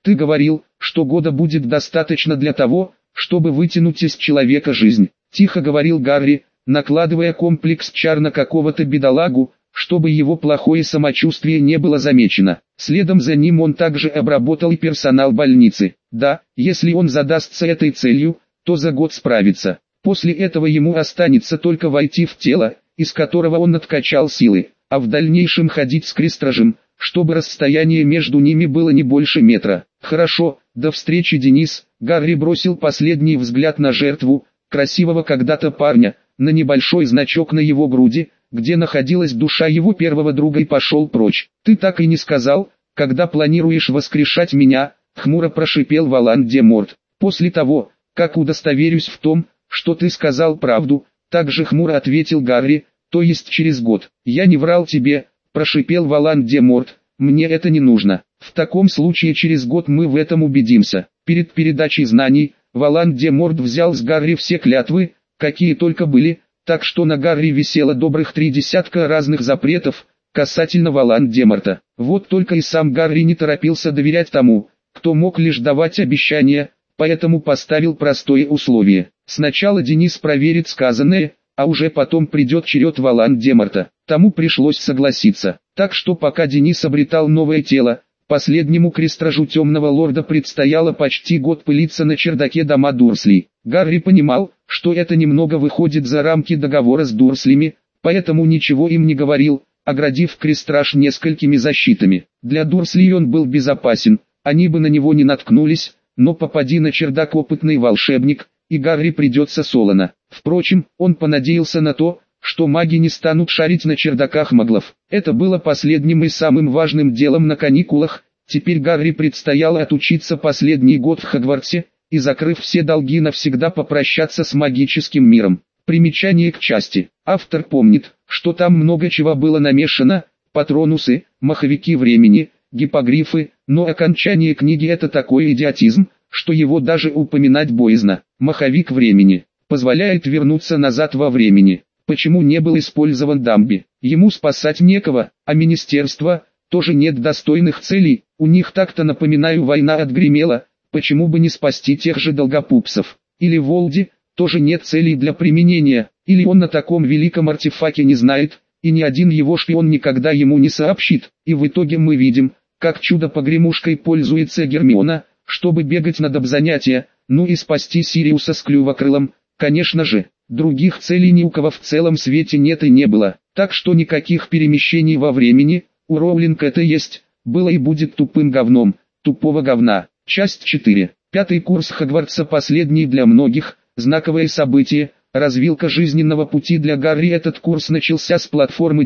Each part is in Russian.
Ты говорил, что года будет достаточно для того, чтобы вытянуть из человека жизнь. Тихо говорил Гарри, накладывая комплекс чар на какого-то бедолагу, чтобы его плохое самочувствие не было замечено. Следом за ним он также обработал и персонал больницы. Да, если он задастся этой целью, то за год справится. После этого ему останется только войти в тело, из которого он откачал силы, а в дальнейшем ходить с крестражем, чтобы расстояние между ними было не больше метра. Хорошо, до встречи, Денис. Гарри бросил последний взгляд на жертву, красивого когда-то парня, на небольшой значок на его груди, где находилась душа его первого друга, и пошел прочь. Ты так и не сказал, когда планируешь воскрешать меня, хмуро прошипел Волан-де-Морт. После того, как удостоверюсь в том, что ты сказал правду, также хмуро ответил Гарри, то есть через год. Я не врал тебе, прошипел Волан-де-Морт, мне это не нужно. В таком случае через год мы в этом убедимся. Перед передачей знаний, Волан-де-Морт взял с Гарри все клятвы, какие только были, так что на Гарри висело добрых 3 десятка разных запретов касательно Волан-де-Морта. Вот только и сам Гарри не торопился доверять тому, кто мог лишь давать обещания, поэтому поставил простое условие. Сначала Денис проверит сказанное, а уже потом придет черед Волан-де-Морта. Тому пришлось согласиться. Так что пока Денис обретал новое тело, последнему крестражу Темного Лорда предстояло почти год пылиться на чердаке дома Дурсли. Гарри понимал, что это немного выходит за рамки договора с Дурслями, поэтому ничего им не говорил, оградив крестраж несколькими защитами. Для Дурсли он был безопасен, они бы на него не наткнулись, но попади на чердак опытный волшебник, и Гарри придется солоно. Впрочем, он понадеялся на то, что маги не станут шарить на чердаках маглов. Это было последним и самым важным делом на каникулах. Теперь Гарри предстояло отучиться последний год в Хогвартсе, и, закрыв все долги, навсегда попрощаться с магическим миром. Примечание к части. Автор помнит, что там много чего было намешано: патронусы, маховики времени, гиппогрифы, но окончание книги — это такой идиотизм, что его даже упоминать боязно. Маховик времени позволяет вернуться назад во времени. Почему не был использован Дамби? Ему спасать некого, а министерства тоже нет достойных целей. У них так-то, напоминаю, война отгремела, почему бы не спасти тех же долгопупсов? Или Волди, тоже нет целей для применения, или он на таком великом артефакте не знает, и ни один его шпион никогда ему не сообщит. И в итоге мы видим, как чудо-погремушкой пользуется Гермиона, чтобы бегать на добзанятия, ну и спасти Сириуса с клювокрылом, конечно же. Других целей ни у кого в целом свете нет и не было, так что никаких перемещений во времени, у Роулинг это есть, было и будет тупым говном, тупого говна. Часть 4. Пятый курс Хогвартса, последний для многих, знаковое событие, развилка жизненного пути для Гарри. Этот курс начался с платформы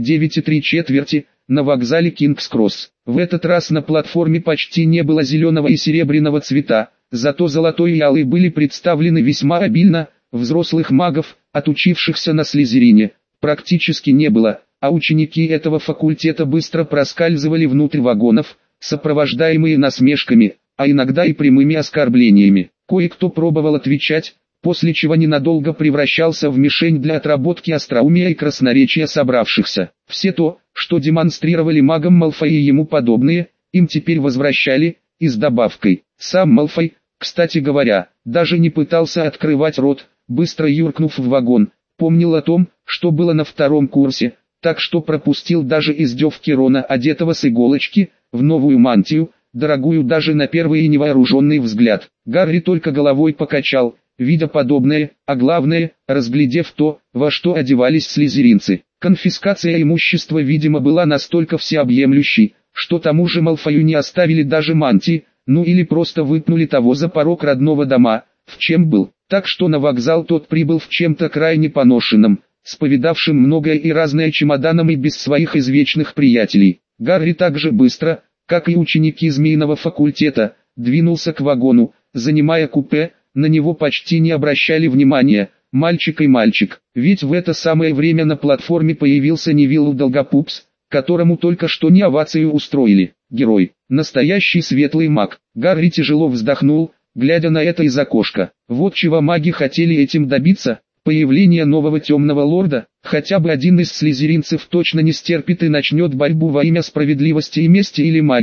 9,3 на вокзале Кингс-Кросс. В этот раз на платформе почти не было зеленого и серебряного цвета, зато золотой и алый были представлены весьма обильно. Взрослых магов, отучившихся на Слизерине, практически не было, а ученики этого факультета быстро проскальзывали внутрь вагонов, сопровождаемые насмешками, а иногда и прямыми оскорблениями. Кое-кто пробовал отвечать, после чего ненадолго превращался в мишень для отработки остроумия и красноречия собравшихся. Все то, что демонстрировали магам Малфой и ему подобные, им теперь возвращали, и с добавкой. Сам Малфой, кстати говоря, даже не пытался открывать рот, быстро юркнув в вагон, помнил о том, что было на втором курсе, так что пропустил даже издевки Рона, одетого с иголочки, в новую мантию, дорогую даже на первый и невооруженный взгляд. Гарри только головой покачал, видя подобное, а главное, разглядев то, во что одевались слизеринцы. Конфискация имущества, видимо, была настолько всеобъемлющей, что тому же Малфою не оставили даже мантии, ну или просто выпнули того за порог родного дома, в чем был. Так что на вокзал тот прибыл в чем-то крайне поношенном, с повидавшим многое и разное чемоданом и без своих извечных приятелей. Гарри так же быстро, как и ученики Змеиного факультета, двинулся к вагону, занимая купе. На него почти не обращали внимания, мальчик и мальчик, ведь в это самое время на платформе появился Невилл Долгопупс, которому только что не овацию устроили. Герой, настоящий светлый маг. Гарри тяжело вздохнул, глядя на это из окошка. Вот чего маги хотели этим добиться: появление нового Темного Лорда. Хотя бы один из слизеринцев точно не стерпит и начнет борьбу во имя справедливости и мести, или маги,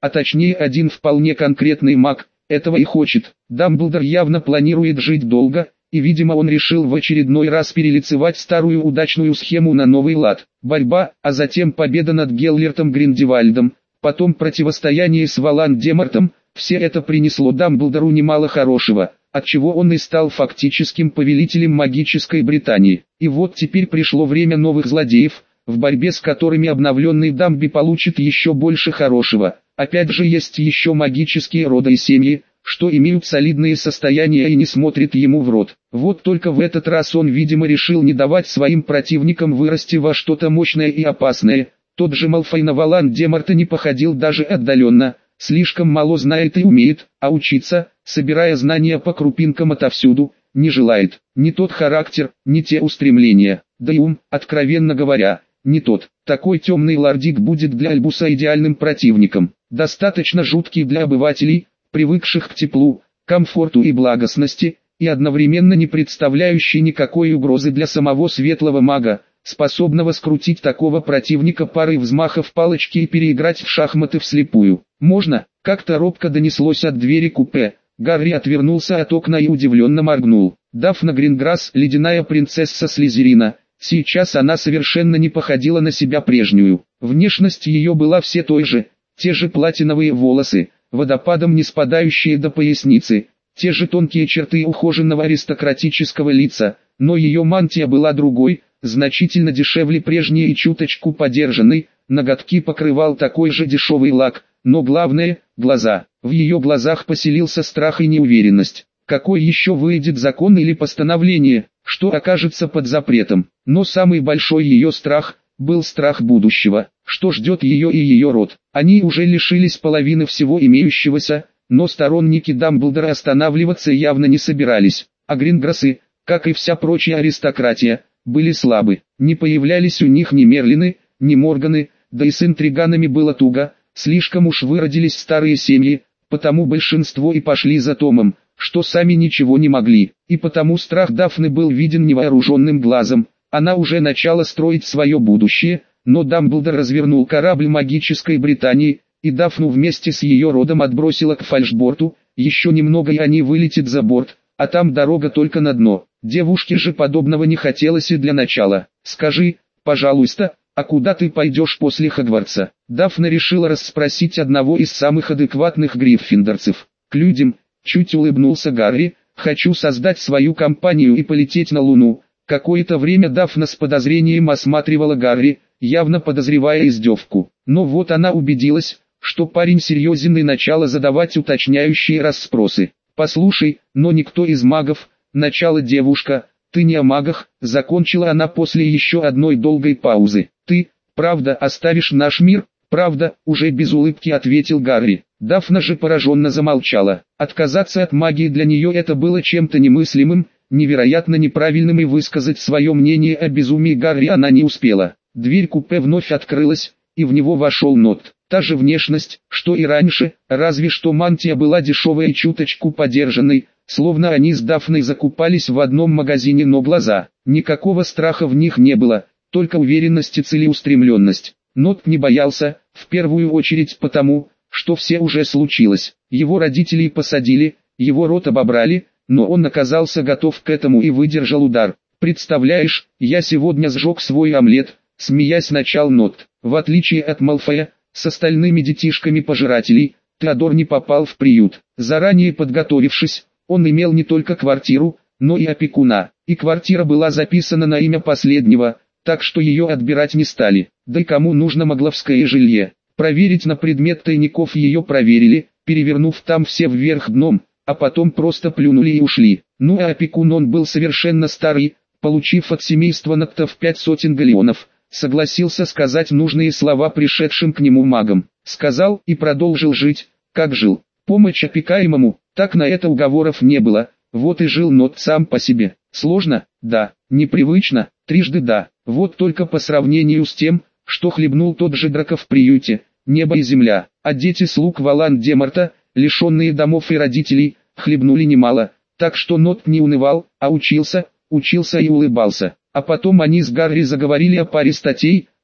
а точнее один вполне конкретный маг, этого и хочет. Дамблдор явно планирует жить долго, и видимо он решил в очередной раз перелицевать старую удачную схему на новый лад. Борьба, а затем победа над Геллертом Гриндевальдом, потом противостояние с Волан-де-Мортом, все это принесло Дамблдору немало хорошего, отчего он и стал фактическим повелителем магической Британии. И вот теперь пришло время новых злодеев, в борьбе с которыми обновленный Дамби получит еще больше хорошего. Опять же есть еще магические роды и семьи, что имеют солидные состояния и не смотрят ему в рот. Вот только в этот раз он видимо решил не давать своим противникам вырасти во что-то мощное и опасное. Тот же Малфой на Волан-де-Морта не походил даже отдаленно, слишком мало знает и умеет, а учиться, собирая знания по крупинкам отовсюду, не желает. Не тот характер, не те устремления, да и ум, откровенно говоря, не тот. Такой темный лордик будет для Альбуса идеальным противником, достаточно жуткий для обывателей, привыкших к теплу, комфорту и благостности, и одновременно не представляющий никакой угрозы для самого светлого мага, способного скрутить такого противника парой взмахов палочки и переиграть в шахматы вслепую. «Можно?» — как-то робко донеслось от двери купе. Гарри отвернулся от окна и удивленно моргнул. Дафна Гринграсс, ледяная принцесса Слизерина. Сейчас она совершенно не походила на себя прежнюю. Внешность ее была все той же, те же платиновые волосы, водопадом не спадающие до поясницы, те же тонкие черты ухоженного аристократического лица, но ее мантия была другой, значительно дешевле прежней и чуточку подержанной, ноготки покрывал такой же дешевый лак, но главное – глаза. В ее глазах поселился страх и неуверенность. Какой еще выйдет закон или постановление, что окажется под запретом? Но самый большой ее страх – был страх будущего, что ждет ее и ее род. Они уже лишились половины всего имеющегося, но сторонники Дамблдора останавливаться явно не собирались, а Гринграссы, как и вся прочая аристократия, были слабы. Не появлялись у них ни Мерлины, ни Морганы, да и с интриганами было туго, слишком уж выродились старые семьи, потому большинство и пошли за Томом, что сами ничего не могли, и потому страх Дафны был виден невооруженным глазом. Она уже начала строить свое будущее, но Дамблдор развернул корабль магической Британии, и Дафну вместе с ее родом отбросила к фальшборту, еще немного и они вылетят за борт, а там дорога только на дно. Девушке же подобного не хотелось и для начала. «Скажи, пожалуйста, а куда ты пойдешь после Хогвартса?» Дафна решила расспросить одного из самых адекватных гриффиндорцев. «К людям», чуть улыбнулся Гарри, «хочу создать свою компанию и полететь на Луну». Какое-то время Дафна с подозрением осматривала Гарри, явно подозревая издевку. Но вот она убедилась, что парень серьезен и начала задавать уточняющие расспросы. «Послушай, но никто из магов», начала девушка, «ты не о магах», закончила она после еще одной долгой паузы. «Ты, правда, оставишь наш мир?» «Правда», уже без улыбки ответил Гарри. Дафна же пораженно замолчала. Отказаться от магии для нее это было чем-то немыслимым, невероятно неправильным, и высказать свое мнение о безумии Гарри она не успела. Дверь купе вновь открылась, и в него вошел Нот. Та же внешность, что и раньше, разве что мантия была дешевой и чуточку подержанной, словно они с Дафной закупались в одном магазине, но глаза, никакого страха в них не было, только уверенность и целеустремленность. Нот не боялся, в первую очередь потому, что все уже случилось. Его родителей посадили, его род обобрали, но он оказался готов к этому и выдержал удар. «Представляешь, я сегодня сжег свой омлет», смеясь начал Нот. В отличие от Малфоя, с остальными детишками пожирателей, Теодор не попал в приют. Заранее подготовившись, он имел не только квартиру, но и опекуна. И квартира была записана на имя последнего, так что ее отбирать не стали. Да и кому нужно могловское жилье? Проверить на предмет тайников ее проверили, перевернув там все вверх дном, а потом просто плюнули и ушли. Ну а опекун он был совершенно старый, получив от семейства Ноктов 500 галеонов, согласился сказать нужные слова пришедшим к нему магам. Сказал и продолжил жить, как жил. Помощь опекаемому, так на это уговоров не было, вот и жил Нот сам по себе. Сложно? Да. Непривычно? Трижды да. Вот только по сравнению с тем, что хлебнул тот же Драко в приюте, небо и земля, а дети слуг Волан-де-Морта, лишенные домов и родителей, хлебнули немало, так что Нот не унывал, а учился и улыбался. А потом они с Гарри заговорили о паре статей,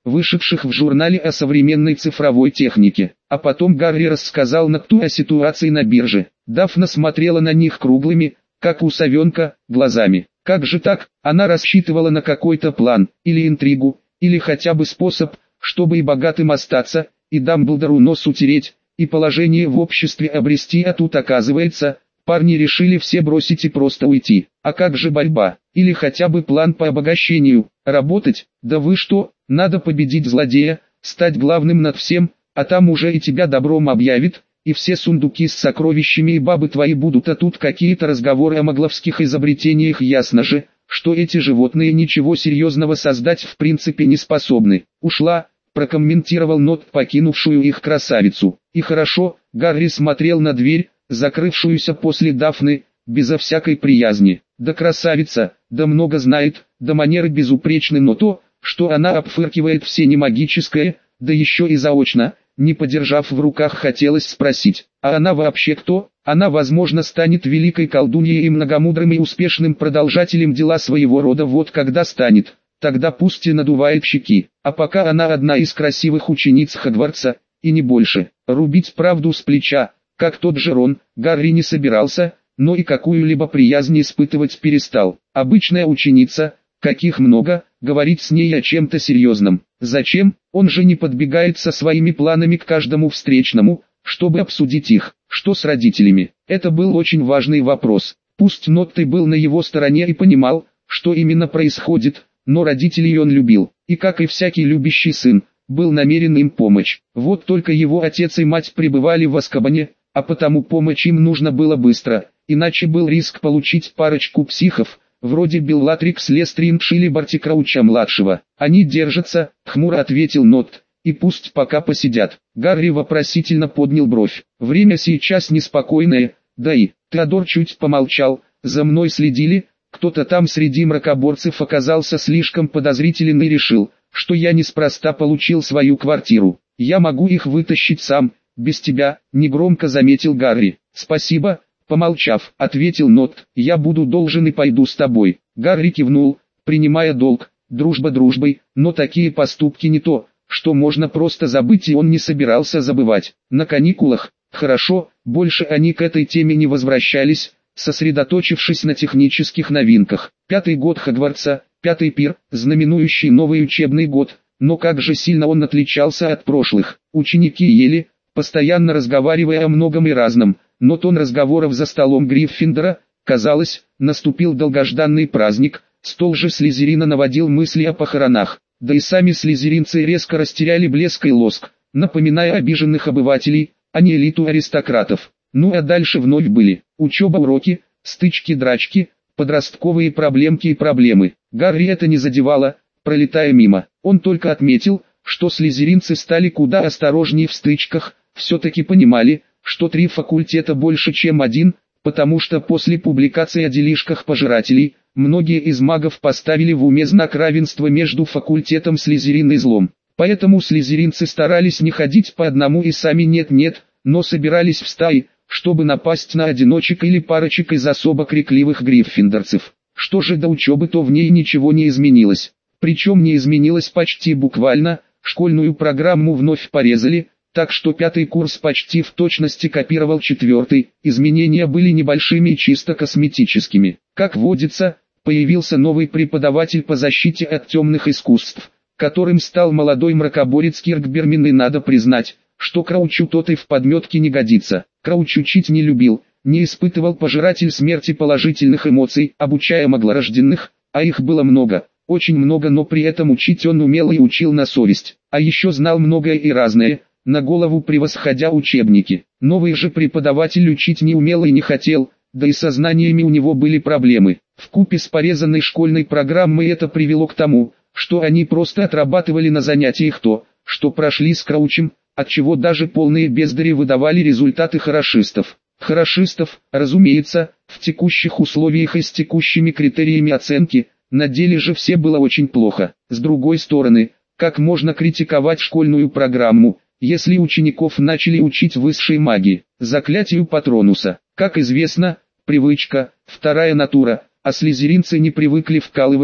вышедших в журнале о современной цифровой технике. А потом Гарри рассказал Нотту о ситуации на бирже. Дафна смотрела на них круглыми, как у совенка, глазами. Как же так? Она рассчитывала на какой-то план, или интригу, или хотя бы способ, чтобы и богатым остаться, и Дамблдору нос утереть, и положение в обществе обрести, а тут оказывается, парни решили все бросить и просто уйти. А как же борьба? Или хотя бы план по обогащению? Работать? Да вы что, надо победить злодея, стать главным над всем, а там уже и тебя добром объявит, и все сундуки с сокровищами и бабы твои будут, а тут какие-то разговоры о магловских изобретениях. Ясно же, что эти животные ничего серьезного создать в принципе не способны. Ушла, прокомментировал Нот покинувшую их красавицу. И хорошо, Гарри смотрел на дверь, закрывшуюся после Дафны, безо всякой приязни. Да красавица, да много знает, да манеры безупречны, но то, что она обфыркивает все не магическое, да еще и заочно, не подержав в руках, хотелось спросить, а она вообще кто? Она, возможно, станет великой колдуньей и многомудрым и успешным продолжателем дела своего рода. Вот когда станет, тогда пусть и надувает щеки. А пока она одна из красивых учениц Хогвартса, и не больше. Рубить правду с плеча, как тот же Рон, Гарри не собирался, но и какую-либо приязнь испытывать перестал. Обычная ученица, каких много, говорить с ней о чем-то серьезном. Зачем? Он же не подбегает со своими планами к каждому встречному, чтобы обсудить их. Что с родителями? Это был очень важный вопрос. Пусть Нотт был на его стороне и понимал, что именно происходит, но родителей он любил, и как и всякий любящий сын, был намерен им помочь. Вот только его отец и мать пребывали в Азкабане, а потому помочь им нужно было быстро, иначе был риск получить парочку психов, вроде Беллатрикс Лестриндж или Барти Крауча-младшего. Они держатся, хмуро ответил Нотт, и пусть пока посидят. Гарри вопросительно поднял бровь. Время сейчас неспокойное, да и, Теодор чуть помолчал, за мной следили, кто-то там среди мракоборцев оказался слишком подозрителен и решил, что я неспроста получил свою квартиру. Я могу их вытащить сам, без тебя, негромко заметил Гарри. Спасибо, помолчав, ответил Нотт, я буду должен и пойду с тобой. Гарри кивнул, принимая долг, дружба дружбой, но такие поступки не то, что можно просто забыть, и он не собирался забывать. На каникулах, хорошо, больше они к этой теме не возвращались, сосредоточившись на технических новинках. 5-й год Хогвартса, 5-й пир, знаменующий новый учебный год, но как же сильно он отличался от прошлых. Ученики ели, постоянно разговаривая о многом и разном, но тон разговоров за столом Гриффиндора, казалось, наступил долгожданный праздник. Стол же Слизерина наводил мысли о похоронах, да и сами слизеринцы резко растеряли блеск и лоск, напоминая обиженных обывателей, а не элиту аристократов. Ну а дальше вновь были учеба, уроки, стычки-драчки, подростковые проблемки и проблемы. Гарри это не задевало, пролетая мимо. Он только отметил, что слизеринцы стали куда осторожнее в стычках, все-таки понимали, что 3 факультета больше чем один, потому что после публикации о делишках пожирателей, многие из магов поставили в уме знак равенства между факультетом Слизерин и злом. Поэтому слизеринцы старались не ходить по одному и сами нет-нет, но собирались в стаи, чтобы напасть на одиночек или парочек из особо крикливых гриффиндорцев. Что же до учебы, то в ней ничего не изменилось. Причем не изменилось почти буквально, школьную программу вновь порезали, так что 5-й курс почти в точности копировал 4-й, изменения были небольшими и чисто косметическими. Как водится, появился новый преподаватель по защите от темных искусств, которым стал молодой мракоборец Киркбермин, и надо признать, что Краучу тот и в подметке не годится. Крауч учить не любил, не испытывал пожиратель смерти положительных эмоций, обучая маглорожденных, а их было много, очень много, но при этом учить он умел и учил на совесть, а еще знал многое и разное, на голову превосходя учебники. Новый же преподаватель учить не умел и не хотел, да и со знаниями у него были проблемы. Вкупе с порезанной школьной программой это привело к тому, что они просто отрабатывали на занятиях то, что прошли с Краучем, отчего даже полные бездари выдавали результаты хорошистов. Хорошистов, разумеется, в текущих условиях и с текущими критериями оценки, на деле же все было очень плохо. С другой стороны, как можно критиковать школьную программу, если учеников начали учить высшей магии, заклятию Патронуса? Как известно, привычка – вторая натура, а слизеринцы не привыкли вкалывать,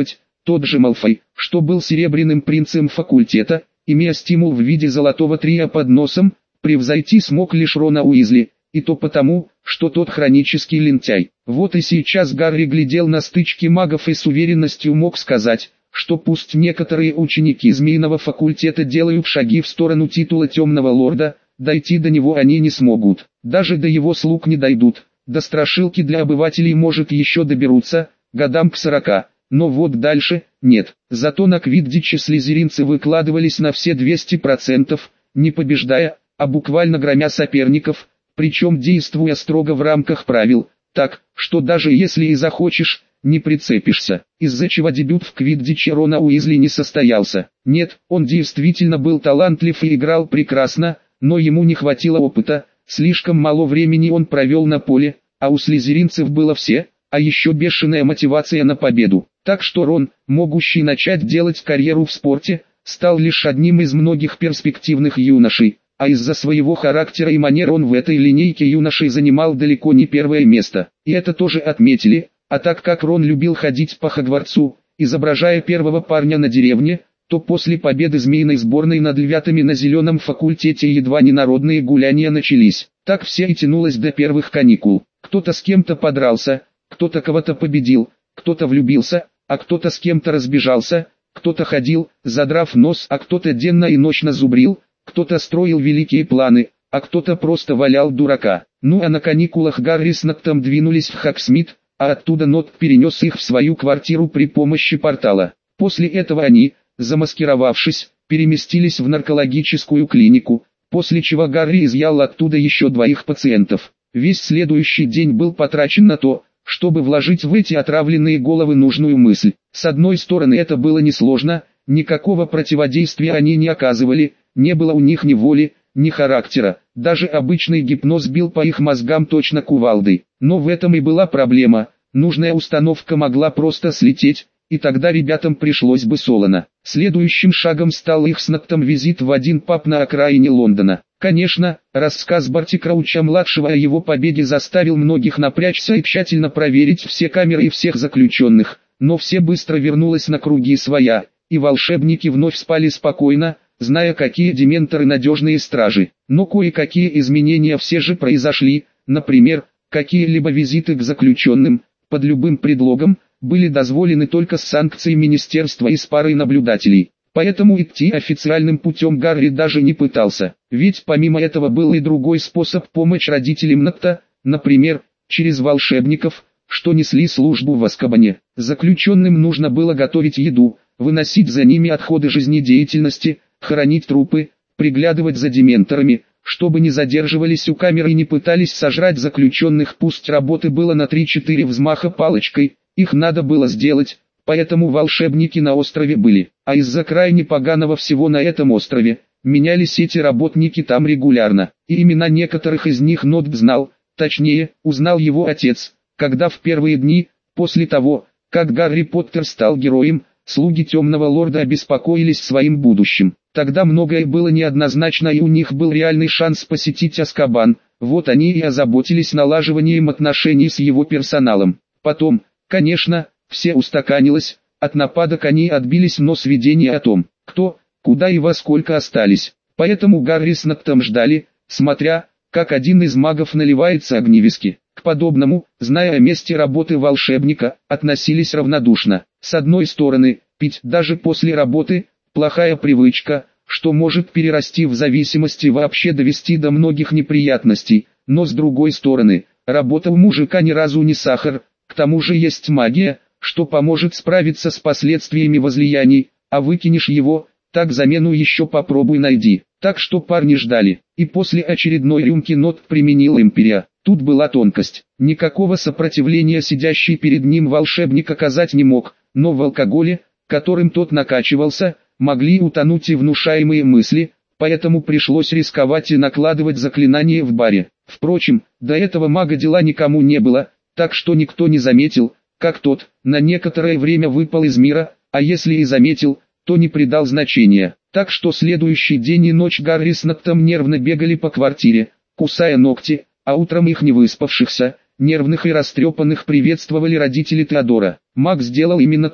Тот же Малфой, что был серебряным принцем факультета, имея стимул в виде золотого трия под носом, превзойти смог лишь Рона Уизли, и то потому, что тот хронический лентяй. Вот и сейчас Гарри глядел на стычки магов и с уверенностью мог сказать, что пусть некоторые ученики Змеиного факультета делают шаги в сторону титула Темного Лорда, дойти до него они не смогут, даже до его слуг не дойдут, до страшилки для обывателей может еще доберутся, годам к 40, но вот дальше – нет. Зато на квиддиче слизеринцы выкладывались на все 200%, не побеждая, а буквально громя соперников, причем действуя строго в рамках правил, так, что даже если и захочешь, не прицепишься, из-за чего дебют в квиддиче Рона Уизли не состоялся. Нет, он действительно был талантлив и играл прекрасно, но ему не хватило опыта, слишком мало времени он провел на поле, а у слизеринцев было все, а еще бешеная мотивация на победу. Так что Рон, могущий начать делать карьеру в спорте, стал лишь одним из многих перспективных юношей, а из-за своего характера и манер он в этой линейке юношей занимал далеко не первое место. И это тоже отметили, а так как Рон любил ходить по Хогвартсу, изображая первого парня на деревне, то после победы змеиной сборной над львятами на зеленом факультете едва не народные гуляния начались. Так все и тянулось до первых каникул. Кто-то с кем-то подрался, кто-то кого-то победил, кто-то влюбился, а кто-то с кем-то разбежался, кто-то ходил, задрав нос, а кто-то денно и ночно зубрил, кто-то строил великие планы, а кто-то просто валял дурака. Ну а на каникулах Гарри с Ноттом двинулись в Хогсмит, а оттуда Нотт перенес их в свою квартиру при помощи портала. После этого они, замаскировавшись, переместились в наркологическую клинику, после чего Гарри изъял оттуда еще 2 пациентов. Весь следующий день был потрачен на то, чтобы вложить в эти отравленные головы нужную мысль. С одной стороны это было несложно, никакого противодействия они не оказывали, не было у них ни воли, ни характера, даже обычный гипноз бил по их мозгам точно кувалдой. Но в этом и была проблема, нужная установка могла просто слететь, и тогда ребятам пришлось бы солоно. Следующим шагом стал их с Ноттом визит в один паб на окраине Лондона. Конечно, рассказ Барти Крауча-младшего о его победе заставил многих напрячься и тщательно проверить все камеры и всех заключенных, но все быстро вернулось на круги своя, и волшебники вновь спали спокойно, зная, какие дементоры надежные стражи. Но кое-какие изменения все же произошли, например, какие-либо визиты к заключенным, под любым предлогом, были дозволены только с санкцией министерства и с парой наблюдателей. Поэтому идти официальным путем Гарри даже не пытался, ведь помимо этого был и другой способ помочь родителям Нотта, например, через волшебников, что несли службу в Азкабане. Заключенным нужно было готовить еду, выносить за ними отходы жизнедеятельности, хоронить трупы, приглядывать за дементорами, чтобы не задерживались у камеры и не пытались сожрать заключенных. Пусть работы было на 3-4 взмаха палочкой, их надо было сделать, поэтому волшебники на острове были. А из-за крайне поганого всего на этом острове, менялись эти работники там регулярно, и имена некоторых из них Нотт знал, точнее, узнал его отец, когда в первые дни, после того, как Гарри Поттер стал героем, слуги Темного Лорда обеспокоились своим будущим. Тогда многое было неоднозначно и у них был реальный шанс посетить Азкабан, вот они и озаботились налаживанием отношений с его персоналом. Потом, конечно, все устаканилось, от нападок они отбились, но сведения о том, кто, куда и во сколько остались. Поэтому Гарри с Ноттом ждали, смотря, как один из магов наливается огневиски. К подобному, зная о месте работы волшебника, относились равнодушно. С одной стороны, пить даже после работы – плохая привычка, что может перерасти в зависимость и вообще довести до многих неприятностей, но с другой стороны, работа у мужика ни разу не сахар, к тому же есть магия, что поможет справиться с последствиями возлияний, а выкинешь его, так замену еще попробуй найди. Так что парни ждали, и после очередной рюмки Нотт применил империя. Тут была тонкость. Никакого сопротивления сидящий перед ним волшебник оказать не мог, но в алкоголе, которым тот накачивался, могли утонуть и внушаемые мысли, поэтому пришлось рисковать и накладывать заклинания в баре. Впрочем, до этого мага дела никому не было, так что никто не заметил, как тот на некоторое время выпал из мира, а если и заметил, то не придал значения. Так что следующий день и ночь Гарри с Ноттом нервно бегали по квартире, кусая ногти, а утром их невыспавшихся, нервных и растрепанных приветствовали родители Теодора. Маг сделал именно то,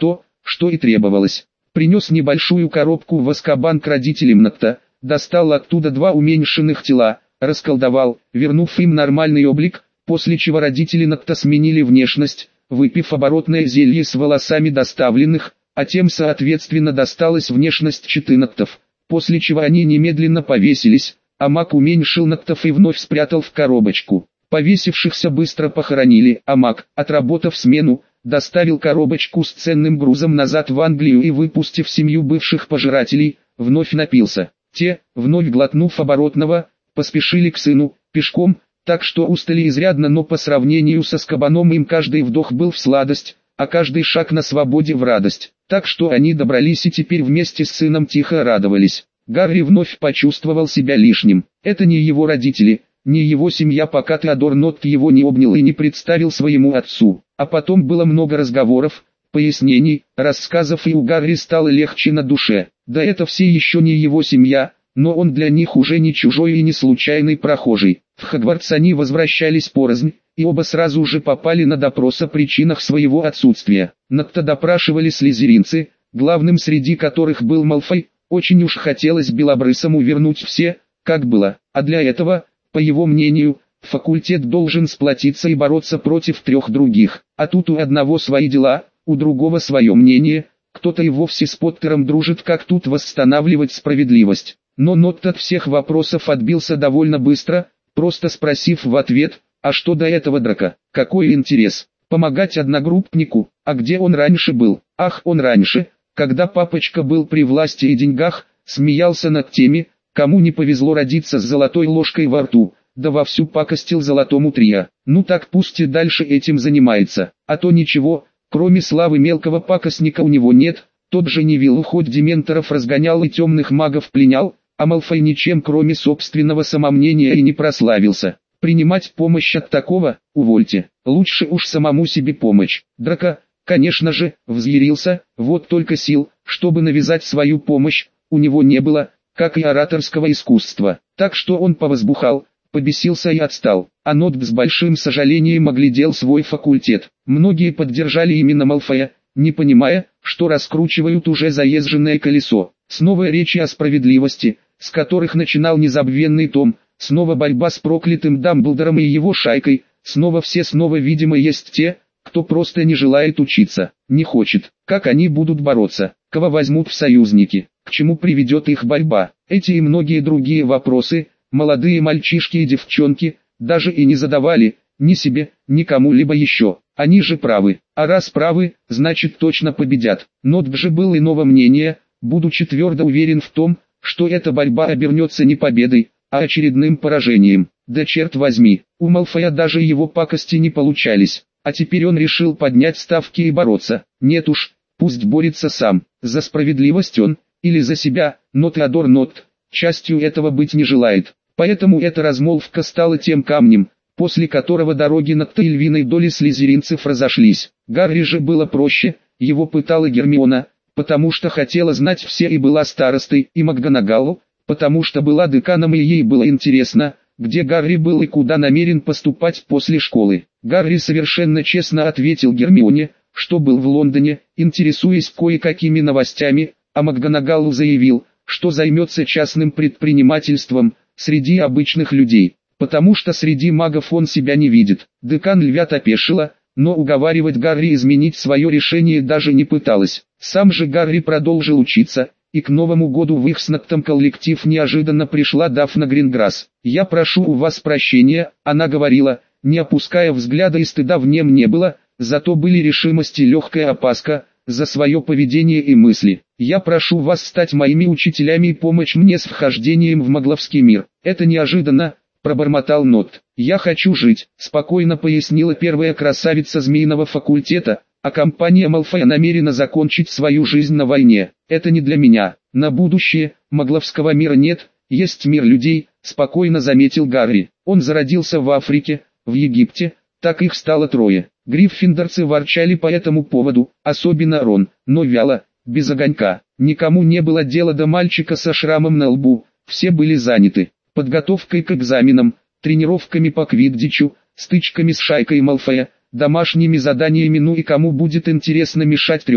что и требовалось. Принес небольшую коробку в Азкабан к родителям Нокта, достал оттуда 2 уменьшенных тела, расколдовал, вернув им нормальный облик, после чего родители Нокта сменили внешность, выпив оборотное зелье с волосами доставленных, а тем соответственно досталась внешность читы Ноктов, после чего они немедленно повесились, а маг уменьшил Ноктов и вновь спрятал в коробочку. Повесившихся быстро похоронили, а маг, отработав смену, доставил коробочку с ценным грузом назад в Англию и, выпустив 7 бывших пожирателей, вновь напился. Те, вновь глотнув оборотного, поспешили к сыну, пешком, так что устали изрядно, но по сравнению со Азкабаном им каждый вдох был в сладость, а каждый шаг на свободе в радость. Так что они добрались и теперь вместе с сыном тихо радовались. Гарри вновь почувствовал себя лишним. Это не его родители, не его семья, пока Теодор Нотт его не обнял и не представил своему отцу. А потом было много разговоров, пояснений, рассказов, и у Гарри стало легче на душе. Да это все еще не его семья, но он для них уже не чужой и не случайный прохожий. В Хогвартс они возвращались порознь, и оба сразу же попали на допрос о причинах своего отсутствия. Нотта допрашивали слизеринцы, главным среди которых был Малфой. Очень уж хотелось Белобрысому вернуть все, как было, а для этого, по его мнению, факультет должен сплотиться и бороться против 3 других. А тут у одного свои дела, у другого свое мнение, кто-то и вовсе с Поттером дружит, как тут восстанавливать справедливость. Но Нотт от всех вопросов отбился довольно быстро, просто спросив в ответ: «А что до этого Драка? Какой интерес? Помогать одногруппнику? А где он раньше был?» Ах, он раньше, когда папочка был при власти и деньгах, смеялся над теми, кому не повезло родиться с золотой ложкой во рту, да вовсю пакостил золотому Трия. Ну так пусть и дальше этим занимается, а то ничего, кроме славы мелкого пакостника у него нет. Тот же Невилл хоть дементоров разгонял и темных магов пленял, а Малфой ничем кроме собственного самомнения и не прославился. Принимать помощь от такого, увольте, лучше уж самому себе помочь. Драко, конечно же, взъярился, вот только сил, чтобы навязать свою помощь, у него не было, как и ораторского искусства. Так что он повозбухал, побесился и отстал. А Нотт с большим сожалением оглядел свой факультет. Многие поддержали именно Малфоя, не понимая, что раскручивают уже заезженное колесо. Снова речи о справедливости, с которых начинал незабвенный Том, снова борьба с проклятым Дамблдором и его шайкой, снова видимо есть те, кто просто не желает учиться, не хочет. Как они будут бороться, кого возьмут в союзники, к чему приведет их борьба? Эти и многие другие вопросы, молодые мальчишки и девчонки, даже и не задавали, ни себе, ни кому-либо еще. Они же правы, а раз правы, значит точно победят. Нотт же был иного мнения, будучи твердо уверен в том, что эта борьба обернется не победой, а очередным поражением. Да черт возьми, у Малфоя даже его пакости не получались, а теперь он решил поднять ставки и бороться. Нет уж, пусть борется сам, за справедливость он, или за себя, но Теодор Нотт частью этого быть не желает. Поэтому эта размолвка стала тем камнем, после которого дороги Нотта и львиной доли слизеринцев разошлись. Гарри же было проще, его пытала Гермиона, потому что хотела знать все и была старостой, и МакГонагалл, потому что была деканом и ей было интересно, где Гарри был и куда намерен поступать после школы. Гарри совершенно честно ответил Гермионе, что был в Лондоне, интересуясь кое-какими новостями, а МакГонагалл заявил, что займется частным предпринимательством среди обычных людей, потому что среди магов он себя не видит. Декан Львят опешила, но уговаривать Гарри изменить свое решение даже не пыталась. Сам же Гарри продолжил учиться, и к Новому году в их с Ноттом коллектив неожиданно пришла Дафна Гринграсс. «Я прошу у вас прощения», она говорила, не опуская взгляда, и стыда в нем не было, зато были решимость и легкая опаска за свое поведение и мысли. «Я прошу вас стать моими учителями и помочь мне с вхождением в магловский мир». «Это неожиданно», пробормотал Нотт. «Я хочу жить», спокойно пояснила первая красавица Змеиного факультета, а компания Малфоя намерена закончить свою жизнь на войне. Это не для меня. На будущее, магловского мира нет, есть мир людей, спокойно заметил Гарри. Он зародился в Африке, в Египте, так их стало 3. Гриффиндорцы ворчали по этому поводу, особенно Рон, но вяло, без огонька. Никому не было дела до мальчика со шрамом на лбу, все были заняты подготовкой к экзаменам, тренировками по квиддичу, стычками с шайкой Малфоя, домашними заданиями. Ну и кому будет интересно мешать 3,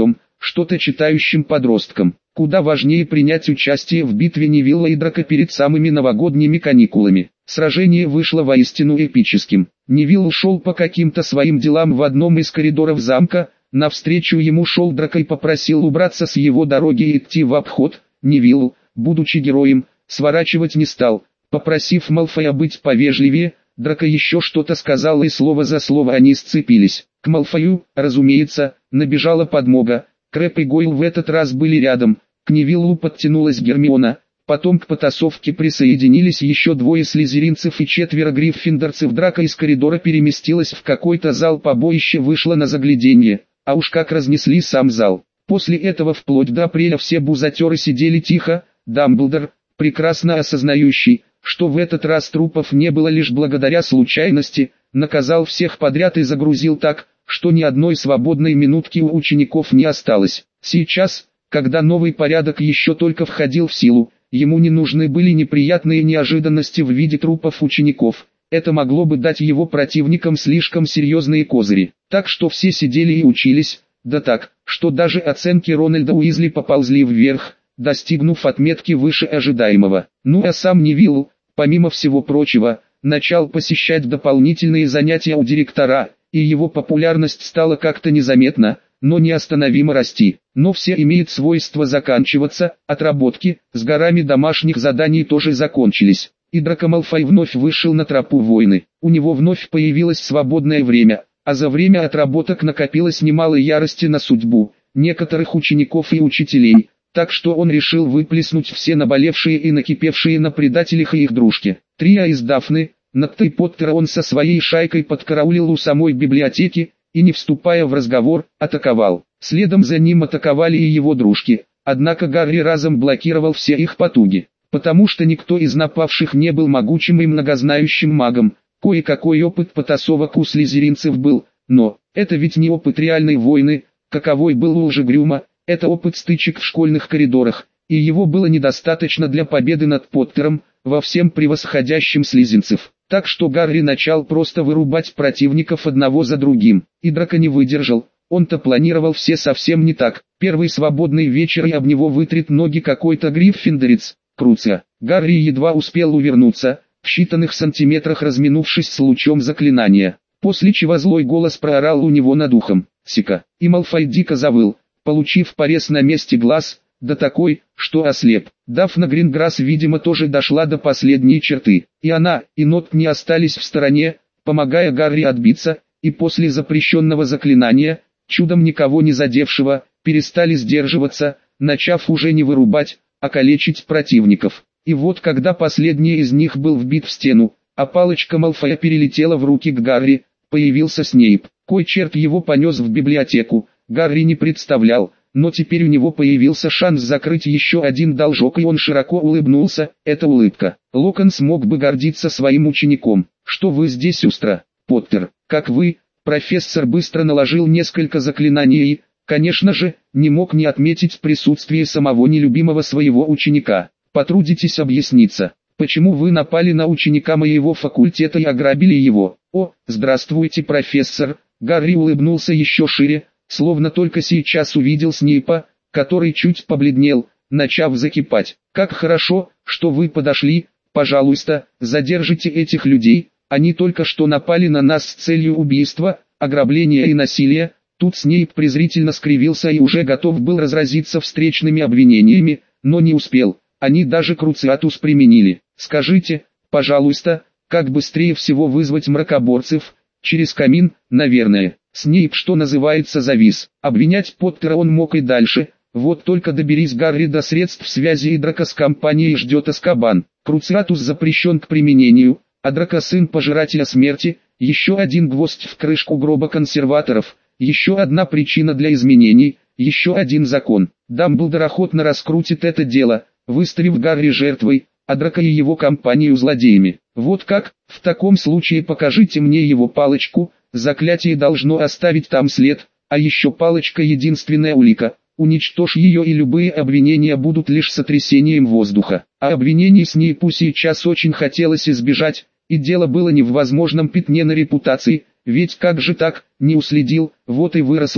что-то читающим подросткам. Куда важнее принять участие в битве Невилла и Драка перед самыми новогодними каникулами. Сражение вышло воистину эпическим. Невилл ушел по каким-то своим делам в одном из коридоров замка, навстречу ему шел Драко и попросил убраться с его дороги и идти в обход. Невилл, будучи героем, сворачивать не стал. Попросив Малфоя быть повежливее, Драко еще что-то сказал, и слово за слово они сцепились. К Малфою, разумеется, набежала подмога. Крэб и Гойл в этот раз были рядом. К Невиллу подтянулась Гермиона. Потом к потасовке присоединились еще двое слизеринцев и 4 гриффиндорцев. Драко из коридора переместилась в какой-то зал побоища, вышла на загляденье. А уж как разнесли сам зал. После этого вплоть до апреля все бузатеры сидели тихо. Дамблдор, прекрасно осознающий, что в этот раз трупов не было лишь благодаря случайности, наказал всех подряд и загрузил так, что ни одной свободной минутки у учеников не осталось. Сейчас, когда новый порядок еще только входил в силу, ему не нужны были неприятные неожиданности в виде трупов учеников. Это могло бы дать его противникам слишком серьезные козыри. Так что все сидели и учились, да так, что даже оценки Рональда Уизли поползли вверх, достигнув отметки выше ожидаемого. Ну а сам Невилл, помимо всего прочего, начал посещать дополнительные занятия у директора, и его популярность стала как-то незаметно, но неостановимо расти. Но все имеет свойство заканчиваться, отработки с горами домашних заданий тоже закончились. И Драко Малфой вновь вышел на тропу войны. У него вновь появилось свободное время, а за время отработок накопилось немало ярости на судьбу некоторых учеников и учителей, так что он решил выплеснуть все наболевшие и накипевшие на предателях и их дружке. Триа из Дафны, Нотта и Поттера он со своей шайкой подкараулил у самой библиотеки, и не вступая в разговор, атаковал. Следом за ним атаковали и его дружки, однако Гарри разом блокировал все их потуги. Потому что никто из напавших не был могучим и многознающим магом, кое-какой опыт потасовок у слизеринцев был, но, это ведь не опыт реальной войны, каковой был у Лжегрюма, это опыт стычек в школьных коридорах, и его было недостаточно для победы над Поттером, во всем превосходящим слизеринцев. Так что Гарри начал просто вырубать противников одного за другим, и Драко не выдержал. Он-то планировал все совсем не так. Первый свободный вечер и об него вытрет ноги какой-то гриффиндорец. Круция. Гарри едва успел увернуться, в считанных сантиметрах разминувшись с лучом заклинания. После чего злой голос проорал у него над ухом: «Сика!» И Малфой дико завыл, получив порез на месте глаз, да такой, что ослеп. Дафна Гринграсс, видимо, тоже дошла до последней черты. И она, и Нот не остались в стороне, помогая Гарри отбиться, и после запрещенного заклинания, чудом никого не задевшего, перестали сдерживаться, начав уже не вырубать, а калечить противников. И вот когда последний из них был вбит в стену, а палочка Малфоя перелетела в руки к Гарри, появился Снейп. Кой черт его понес в библиотеку, Гарри не представлял, но теперь у него появился шанс закрыть еще один должок, и он широко улыбнулся. Эта улыбка. Локонс мог бы гордиться своим учеником. «Что вы здесь, Устра, Поттер?» «Как вы?» Профессор быстро наложил несколько заклинаний и, конечно же, не мог не отметить присутствие самого нелюбимого своего ученика. «Потрудитесь объясниться, почему вы напали на ученика моего факультета и ограбили его?» «О, здравствуйте, профессор!» Гарри улыбнулся еще шире, словно только сейчас увидел Снейпа, который чуть побледнел, начав закипать. «Как хорошо, что вы подошли, пожалуйста, задержите этих людей, они только что напали на нас с целью убийства, ограбления и насилия». Тут Снейп презрительно скривился и уже готов был разразиться встречными обвинениями, но не успел. Они даже круциатус применили. «Скажите, пожалуйста, как быстрее всего вызвать мракоборцев?» «Через камин, наверное». Снейп, что называется, завис. Обвинять Поттера он мог и дальше. Вот только доберись Гарри до средств связи, и Драко с компанией ждет Азкабан. Круциатус запрещен к применению, а Драко сын пожирателя смерти, еще один гвоздь в крышку гроба консерваторов, еще одна причина для изменений, еще один закон. Дамблдор охотно раскрутит это дело, выставив Гарри жертвой, а Драко и его компанию злодеями. Вот как? В таком случае покажите мне его палочку. Заклятие должно оставить там след, а еще палочка — единственная улика. Уничтожь ее, и любые обвинения будут лишь сотрясением воздуха. А обвинений Снейпу сейчас очень хотелось избежать, и дело было не в возможном пятне на репутации, ведь как же так, не уследил, вот и выросла,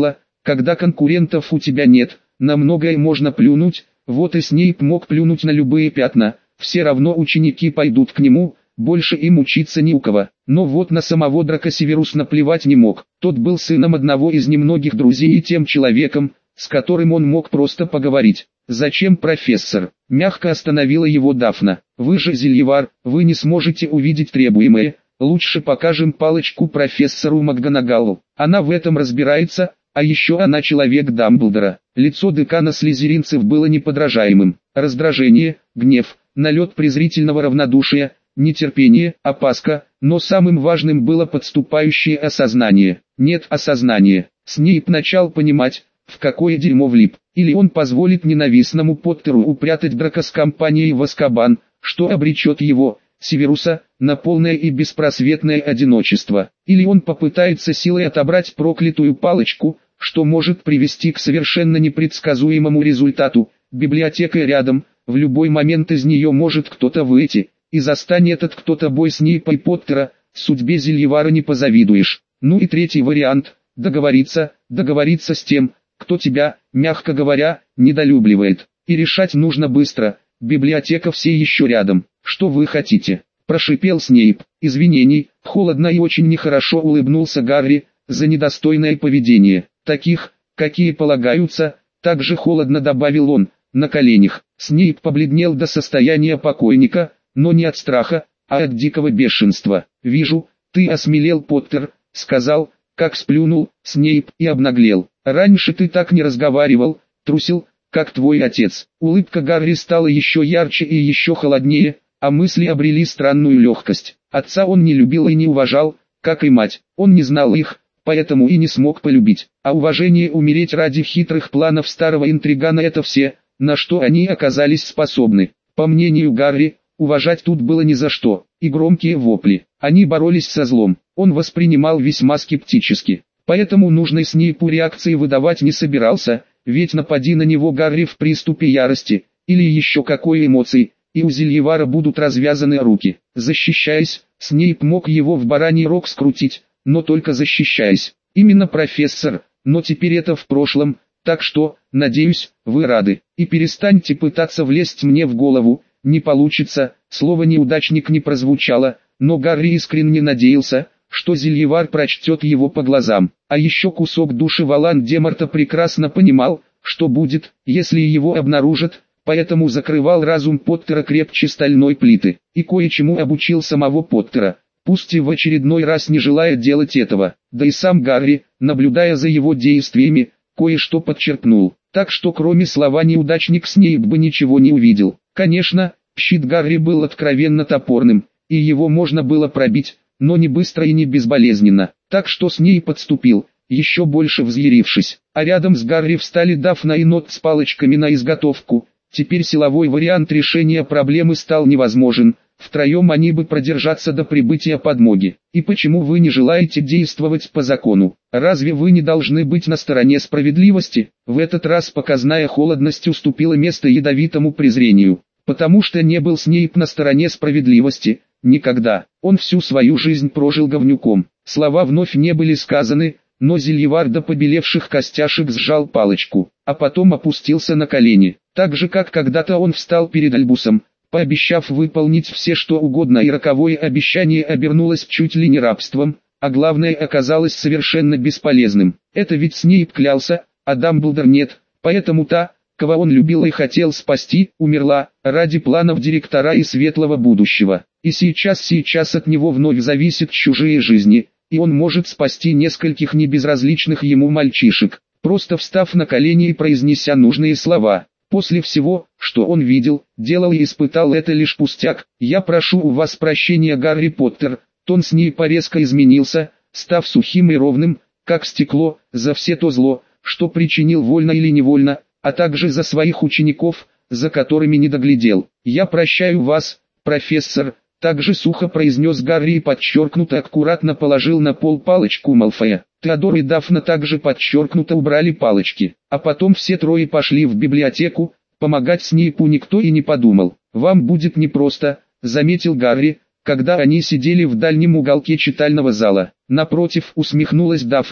Когда конкурентов у тебя нет, на многое можно плюнуть, вот и Снейп мог плюнуть на любые пятна, все равно ученики пойдут к нему, больше им учиться не у кого. Но вот на самого Драка Северус наплевать не мог, тот был сыном одного из немногих друзей и тем человеком, с которым он мог просто поговорить. «Зачем, профессор?» – мягко остановила его Дафна. «Вы же зельевар, вы не сможете увидеть требуемое, лучше покажем палочку профессору МакГонагаллу. Она в этом разбирается, а еще она человек Дамблдора». Лицо декана слизеринцев было неподражаемым. Раздражение, гнев, налет презрительного равнодушия, нетерпение, опаска, но самым важным было подступающее осознание. Нет осознания. Снейп начал понимать, в какое дерьмо влип. Или он позволит ненавистному Поттеру упрятать Драка с компанией в Азкабан, что обречет его, Северуса, на полное и беспросветное одиночество. Или он попытается силой отобрать проклятую палочку, что может привести к совершенно непредсказуемому результату. Библиотека рядом, в любой момент из нее может кто-то выйти, и застань этот кто-то бой Снейпа и Поттера, судьбе зельевара не позавидуешь. Ну и третий вариант – договориться с тем, кто тебя, мягко говоря, недолюбливает. И решать нужно быстро, библиотека все еще рядом. «Что вы хотите?» – прошипел Снейп. «Извинений», – холодно и очень нехорошо улыбнулся Гарри, за недостойное поведение. «Таких, какие полагаются», – также холодно добавил он, на коленях. Снейп побледнел до состояния покойника, но не от страха, а от дикого бешенства. «Вижу, ты осмелел, Поттер», – сказал, как сплюнул, Снейп и обнаглел. «Раньше ты так не разговаривал, трусил, как твой отец». Улыбка Гарри стала еще ярче и еще холоднее, а мысли обрели странную легкость. Отца он не любил и не уважал, как и мать. Он не знал их, поэтому и не смог полюбить. А уважение умереть ради хитрых планов старого интригана — это все, на что они оказались способны. По мнению Гарри, уважать тут было ни за что. И громкие вопли. Они боролись со злом. Он воспринимал весьма скептически. Поэтому нужной Снейпу реакции выдавать не собирался, ведь напади на него Гарри в приступе ярости, или еще какой эмоции, и у зельевара будут развязаны руки. Защищаясь, Снейп мог его в бараний рог скрутить, но только защищаясь. Именно профессор, но теперь это в прошлом, так что, надеюсь, вы рады. И перестаньте пытаться влезть мне в голову, не получится. Слово «неудачник» не прозвучало, но Гарри искренне надеялся, что зельевар прочтет его по глазам. А еще кусок души Волан-де-Морта прекрасно понимал, что будет, если его обнаружат, поэтому закрывал разум Поттера крепче стальной плиты, и кое-чему обучил самого Поттера, пусть и в очередной раз не желая делать этого. Да и сам Гарри, наблюдая за его действиями, кое-что подчеркнул. Так что кроме слова «неудачник» Снейп бы ничего не увидел. Конечно, щит Гарри был откровенно топорным, и его можно было пробить, но не быстро и не безболезненно. Так что Снейп подступил, еще больше взъярившись. А рядом с Гарри встали Дафна и Нот с палочками на изготовку. Теперь силовой вариант решения проблемы стал невозможен. Втроем они бы продержаться до прибытия подмоги. И почему вы не желаете действовать по закону? Разве вы не должны быть на стороне справедливости? В этот раз показная холодность уступила место ядовитому презрению. Потому что не был Снейп на стороне справедливости. Никогда. Он всю свою жизнь прожил говнюком. Слова вновь не были сказаны, но зельевар до побелевших костяшек сжал палочку, а потом опустился на колени. Так же как когда-то он встал перед Альбусом, пообещав выполнить все что угодно, и роковое обещание обернулось чуть ли не рабством, а главное оказалось совершенно бесполезным. Это ведь Снейп клялся, а Дамблдор нет, поэтому та, кого он любил и хотел спасти, умерла, ради планов директора и светлого будущего. И сейчас от него вновь зависят чужие жизни, и он может спасти нескольких небезразличных ему мальчишек, просто встав на колени и произнеся нужные слова. После всего, что он видел, делал и испытал, это лишь пустяк. «Я прошу у вас прощения, Гарри Поттер». Тон Снейпа резко изменился, став сухим и ровным, как стекло, за все то зло, что причинил вольно или невольно, а также за своих учеников, за которыми не доглядел. «Я прощаю вас, профессор», также сухо произнес Гарри и подчеркнуто аккуратно положил на пол палочку Малфоя. Теодор и Дафна также подчеркнуто убрали палочки, а потом все трое пошли в библиотеку, помогать Снейпу никто и не подумал. «Вам будет непросто», — заметил Гарри, когда они сидели в дальнем уголке читального зала. Напротив, усмехнулась Дафна,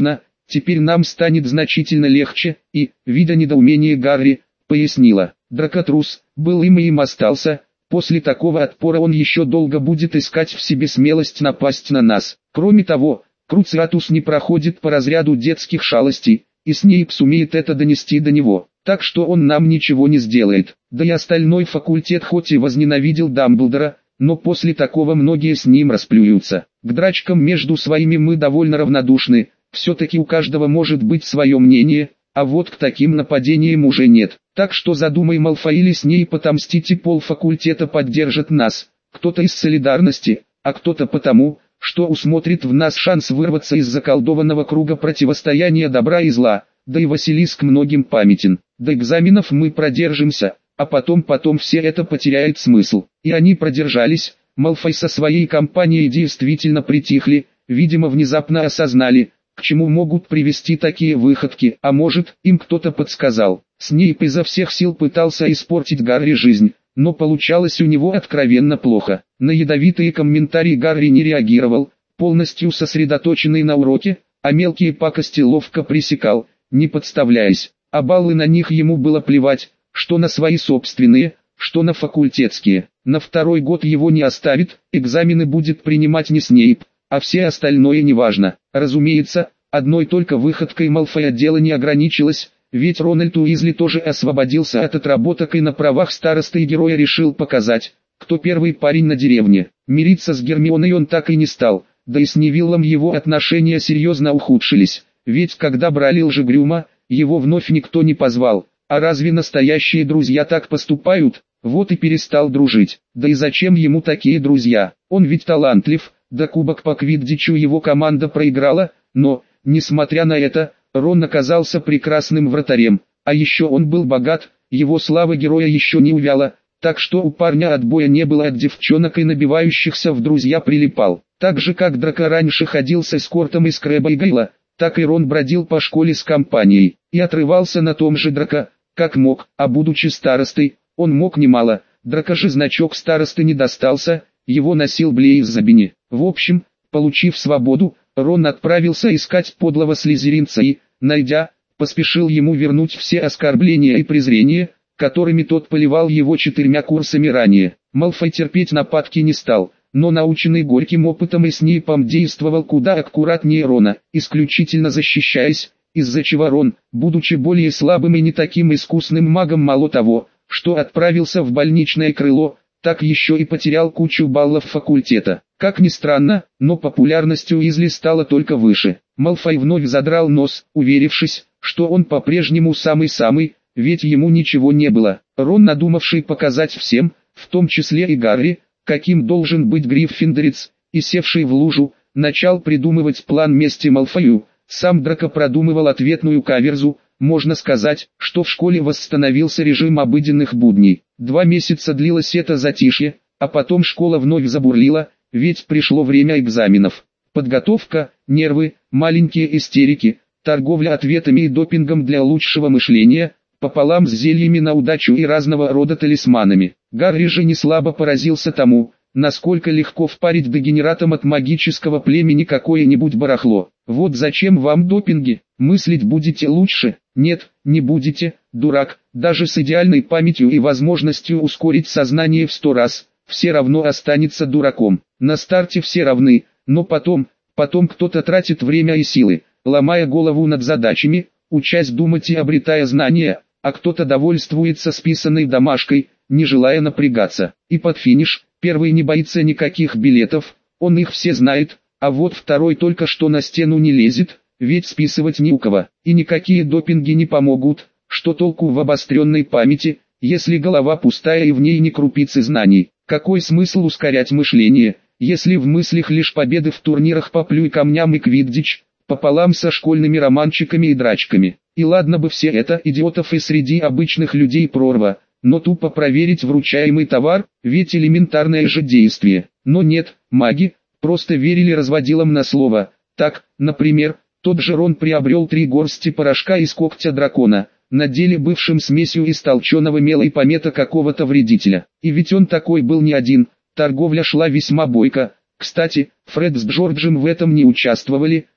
теперь нам станет значительно легче, и, видя недоумение Гарри, пояснила. Дракотрус, был им и им остался, после такого отпора он еще долго будет искать в себе смелость напасть на нас. Кроме того, Круциатус не проходит по разряду детских шалостей, и Снейп сумеет это донести до него, так что он нам ничего не сделает. Да и остальной факультет хоть и возненавидел Дамблдора, но после такого многие с ним расплюются. К драчкам между своими мы довольно равнодушны, все-таки у каждого может быть свое мнение, а вот к таким нападениям уже нет. Так что задумай Малфой или Снейп отомстить, и полфакультета поддержит нас, кто-то из солидарности, а кто-то потому, что усмотрит в нас шанс вырваться из заколдованного круга противостояния добра и зла, да и Василиск многим памятен. До экзаменов мы продержимся, а потом все это потеряет смысл. И они продержались, Малфой со своей компанией действительно притихли, видимо внезапно осознали, к чему могут привести такие выходки, а может, им кто-то подсказал. Снейп изо всех сил пытался испортить Гарри жизнь, но получалось у него откровенно плохо. На ядовитые комментарии Гарри не реагировал, полностью сосредоточенный на уроке, а мелкие пакости ловко пресекал, не подставляясь. А баллы на них ему было плевать, что на свои собственные, что на факультетские. На второй год его не оставит, экзамены будет принимать не Снейп, а все остальное неважно. Разумеется, одной только выходкой Малфоя дело не ограничилось, ведь Рональд Уизли тоже освободился от отработок и на правах старосты и героя решил показать, кто первый парень на деревне. Мириться с Гермионой он так и не стал, да и с Невиллом его отношения серьезно ухудшились, ведь когда брали Лжегрюма, его вновь никто не позвал. А разве настоящие друзья так поступают? Вот и перестал дружить. Да и зачем ему такие друзья? Он ведь талантлив, да кубок по квиддичу его команда проиграла, но, несмотря на это, Рон оказался прекрасным вратарем, а еще он был богат, его слава героя еще не увяла, так что у парня отбоя не было от девчонок и набивающихся в друзья прилипал. Так же как Драко раньше ходил с эскортом из Крэба и Гейла, так и Рон бродил по школе с компанией, и отрывался на том же Драко, как мог, а будучи старостой, он мог немало. Драко же значок старосты не достался, его носил Блейз Забини. В общем, получив свободу, Рон отправился искать подлого слизеринца и, найдя, поспешил ему вернуть все оскорбления и презрения, которыми тот поливал его 4 курсами ранее. Малфой терпеть нападки не стал, но наученный горьким опытом и Снейпом действовал куда аккуратнее Рона, исключительно защищаясь, из-за чего Рон, будучи более слабым и не таким искусным магом, мало того, что отправился в больничное крыло, так еще и потерял кучу баллов факультета. Как ни странно, но популярность Уизли стала только выше. Малфой вновь задрал нос, уверившись, что он по-прежнему самый-самый, ведь ему ничего не было. Рон, надумавший показать всем, в том числе и Гарри, каким должен быть гриффиндорец, и севший в лужу, начал придумывать план мести Малфою. Сам Драко продумывал ответную каверзу. Можно сказать, что в школе восстановился режим обыденных будней. 2 месяца длилось это затишье, а потом школа вновь забурлила, ведь пришло время экзаменов. Подготовка, нервы, маленькие истерики, торговля ответами и допингом для лучшего мышления, пополам с зельями на удачу и разного рода талисманами. Гарри же не слабо поразился тому, насколько легко впарить дегенератам от магического племени какое-нибудь барахло. Вот зачем вам допинги? Мыслить будете лучше? Нет, не будете, дурак. Даже с идеальной памятью и возможностью ускорить сознание в 100 раз, все равно останется дураком. На старте все равны, но потом кто-то тратит время и силы, ломая голову над задачами, учась думать и обретая знания, а кто-то довольствуется списанной домашкой, не желая напрягаться. И под финиш, первый не боится никаких билетов, он их все знает, а вот второй только что на стену не лезет, ведь списывать не у кого, и никакие допинги не помогут. Что толку в обостренной памяти, если голова пустая и в ней ни крупицы знаний? Какой смысл ускорять мышление, если в мыслях лишь победы в турнирах по плюй камням и квиддич, пополам со школьными романчиками и драчками? И ладно бы все это, идиотов и среди обычных людей прорва, но тупо проверить вручаемый товар, ведь элементарное же действие. Но нет, маги просто верили разводилам на слово. Так, например, тот же Рон приобрел 3 горсти порошка из когтя дракона, на деле бывшим смесью из толченого мела и помета какого-то вредителя. И ведь он такой был не один, торговля шла весьма бойко. Кстати, Фред с Джорджем в этом не участвовали,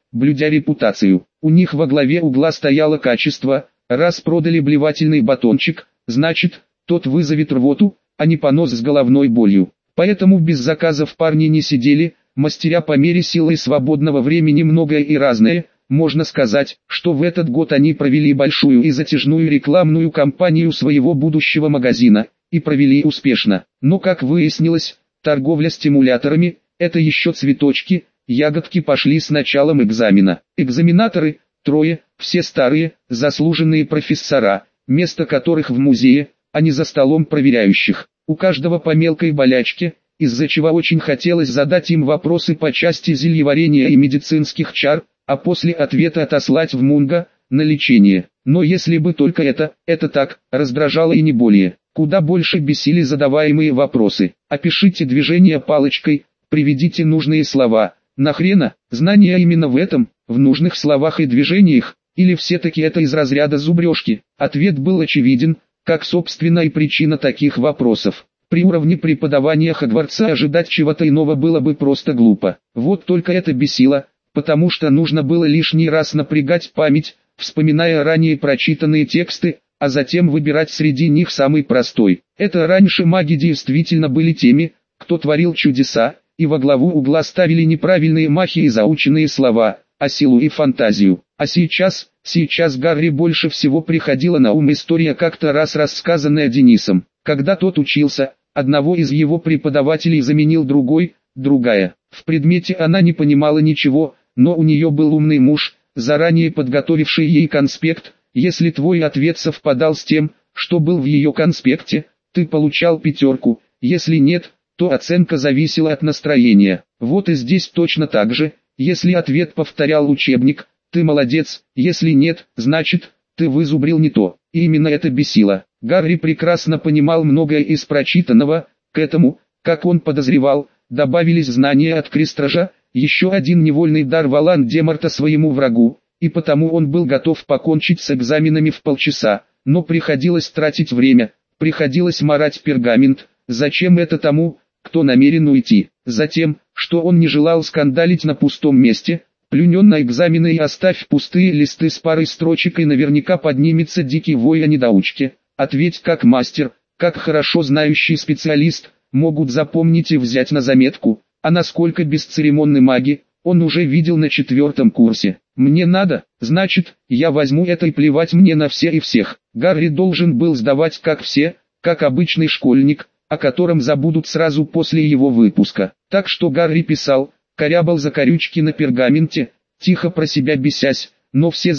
блюдя репутацию. У них во главе угла стояло качество: раз продали блевательный батончик, значит, тот вызовет рвоту, а не понос с головной болью. Поэтому без заказов парни не сидели, мастеря по мере силы и свободного времени многое и разное. Можно сказать, что в этот год они провели большую и затяжную рекламную кампанию своего будущего магазина, и провели успешно. Но, как выяснилось, торговля стимуляторами – это еще цветочки, ягодки пошли с началом экзамена. Экзаменаторы – трое, все старые, заслуженные профессора, место которых в музее, а не за столом проверяющих. У каждого по мелкой болячке, из-за чего очень хотелось задать им вопросы по части зельеварения и медицинских чар, а после ответа отослать в Мунго на лечение. Но если бы только это так, раздражало и не более. Куда больше бесили задаваемые вопросы. Опишите движение палочкой, приведите нужные слова. Нахрена? Знания именно в этом, в нужных словах и движениях, или все-таки это из разряда зубрежки? Ответ был очевиден, как собственно и причина таких вопросов. При уровне преподавания Хогвартса ожидать чего-то иного было бы просто глупо. Вот только это бесило, потому что нужно было лишний раз напрягать память, вспоминая ранее прочитанные тексты, а затем выбирать среди них самый простой. Это раньше маги действительно были теми, кто творил чудеса, и во главу угла ставили неправильные махи и заученные слова, а силу и фантазию. А сейчас Гарри больше всего приходила на ум история, как-то раз рассказанная Денисом. Когда тот учился, одного из его преподавателей заменил другая. В предмете она не понимала ничего, но у нее был умный муж, заранее подготовивший ей конспект. Если твой ответ совпадал с тем, что был в ее конспекте, ты получал 5, если нет, то оценка зависела от настроения. Вот и здесь точно так же, если ответ повторял учебник, ты молодец, если нет, значит, ты вызубрил не то. И именно это бесило. Гарри прекрасно понимал многое из прочитанного, к этому, как он подозревал, добавились знания от Крестража, еще один невольный дар Волан-де-Морта своему врагу, и потому он был готов покончить с экзаменами в полчаса, но приходилось тратить время, приходилось марать пергамент. Зачем это тому, кто намерен уйти? Затем, что он не желал скандалить на пустом месте. Плюнен на экзамены и оставь пустые листы с парой строчек, и наверняка поднимется дикий вой о недоучке. Ответь как мастер, как хорошо знающий специалист, могут запомнить и взять на заметку. А насколько бесцеремонны маги, он уже видел на 4 курсе. Мне надо, значит, я возьму это, и плевать мне на все и всех. Гарри должен был сдавать как все, как обычный школьник, о котором забудут сразу после его выпуска. Так что Гарри писал, корябал закорючки на пергаменте, тихо про себя бесясь, но все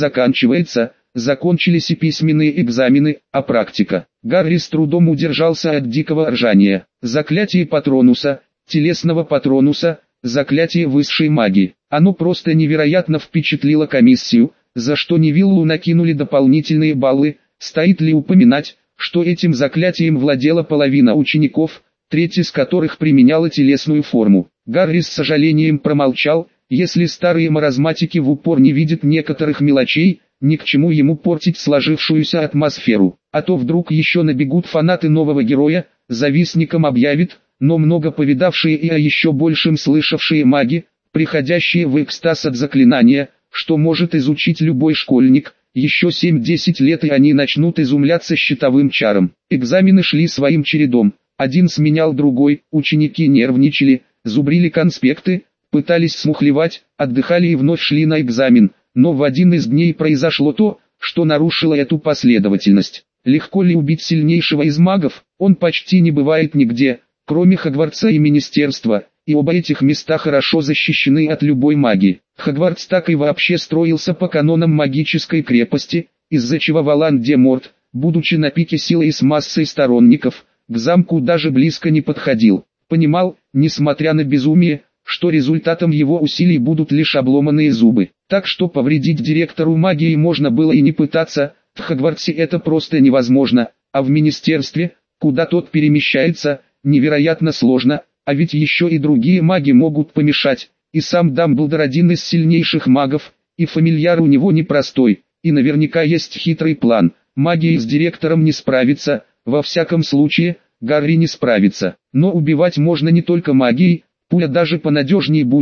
закончились и письменные экзамены, а практика. Гарри с трудом удержался от дикого ржания. Заклятие Патронуса, телесного Патронуса, заклятие высшей магии. Оно просто невероятно впечатлило комиссию, за что Невиллу накинули дополнительные баллы. Стоит ли упоминать, что этим заклятием владела половина учеников, треть из которых применяла телесную форму. Гарри с сожалением промолчал. Если старые маразматики в упор не видят некоторых мелочей, ни к чему ему портить сложившуюся атмосферу. А то вдруг еще набегут фанаты нового героя, завистником объявит, но много повидавшие и о еще большем слышавшие маги, приходящие в экстаз от заклинания, что может изучить любой школьник. Еще 7-10 лет и они начнут изумляться щитовым чарам. Экзамены шли своим чередом, один сменял другой, ученики нервничали, зубрили конспекты, пытались смухлевать, отдыхали и вновь шли на экзамен. Но в один из дней произошло то, что нарушило эту последовательность. Легко ли убить сильнейшего из магов? Он почти не бывает нигде, кроме Хогвартса и Министерства, и оба этих места хорошо защищены от любой магии. Хогвартс так и вообще строился по канонам магической крепости, из-за чего Волан-де-Морт, будучи на пике силы и с массой сторонников, к замку даже близко не подходил. Понимал, несмотря на безумие, что результатом его усилий будут лишь обломанные зубы. Так что повредить директору магии можно было и не пытаться. В Хогвартсе это просто невозможно, а в министерстве, куда тот перемещается, невероятно сложно, а ведь еще и другие маги могут помешать. И сам Дамблдор один из сильнейших магов, и фамильяр у него непростой, и наверняка есть хитрый план. Магией с директором не справится, во всяком случае, Гарри не справится. Но убивать можно не только магией, пуля даже понадежнее будет,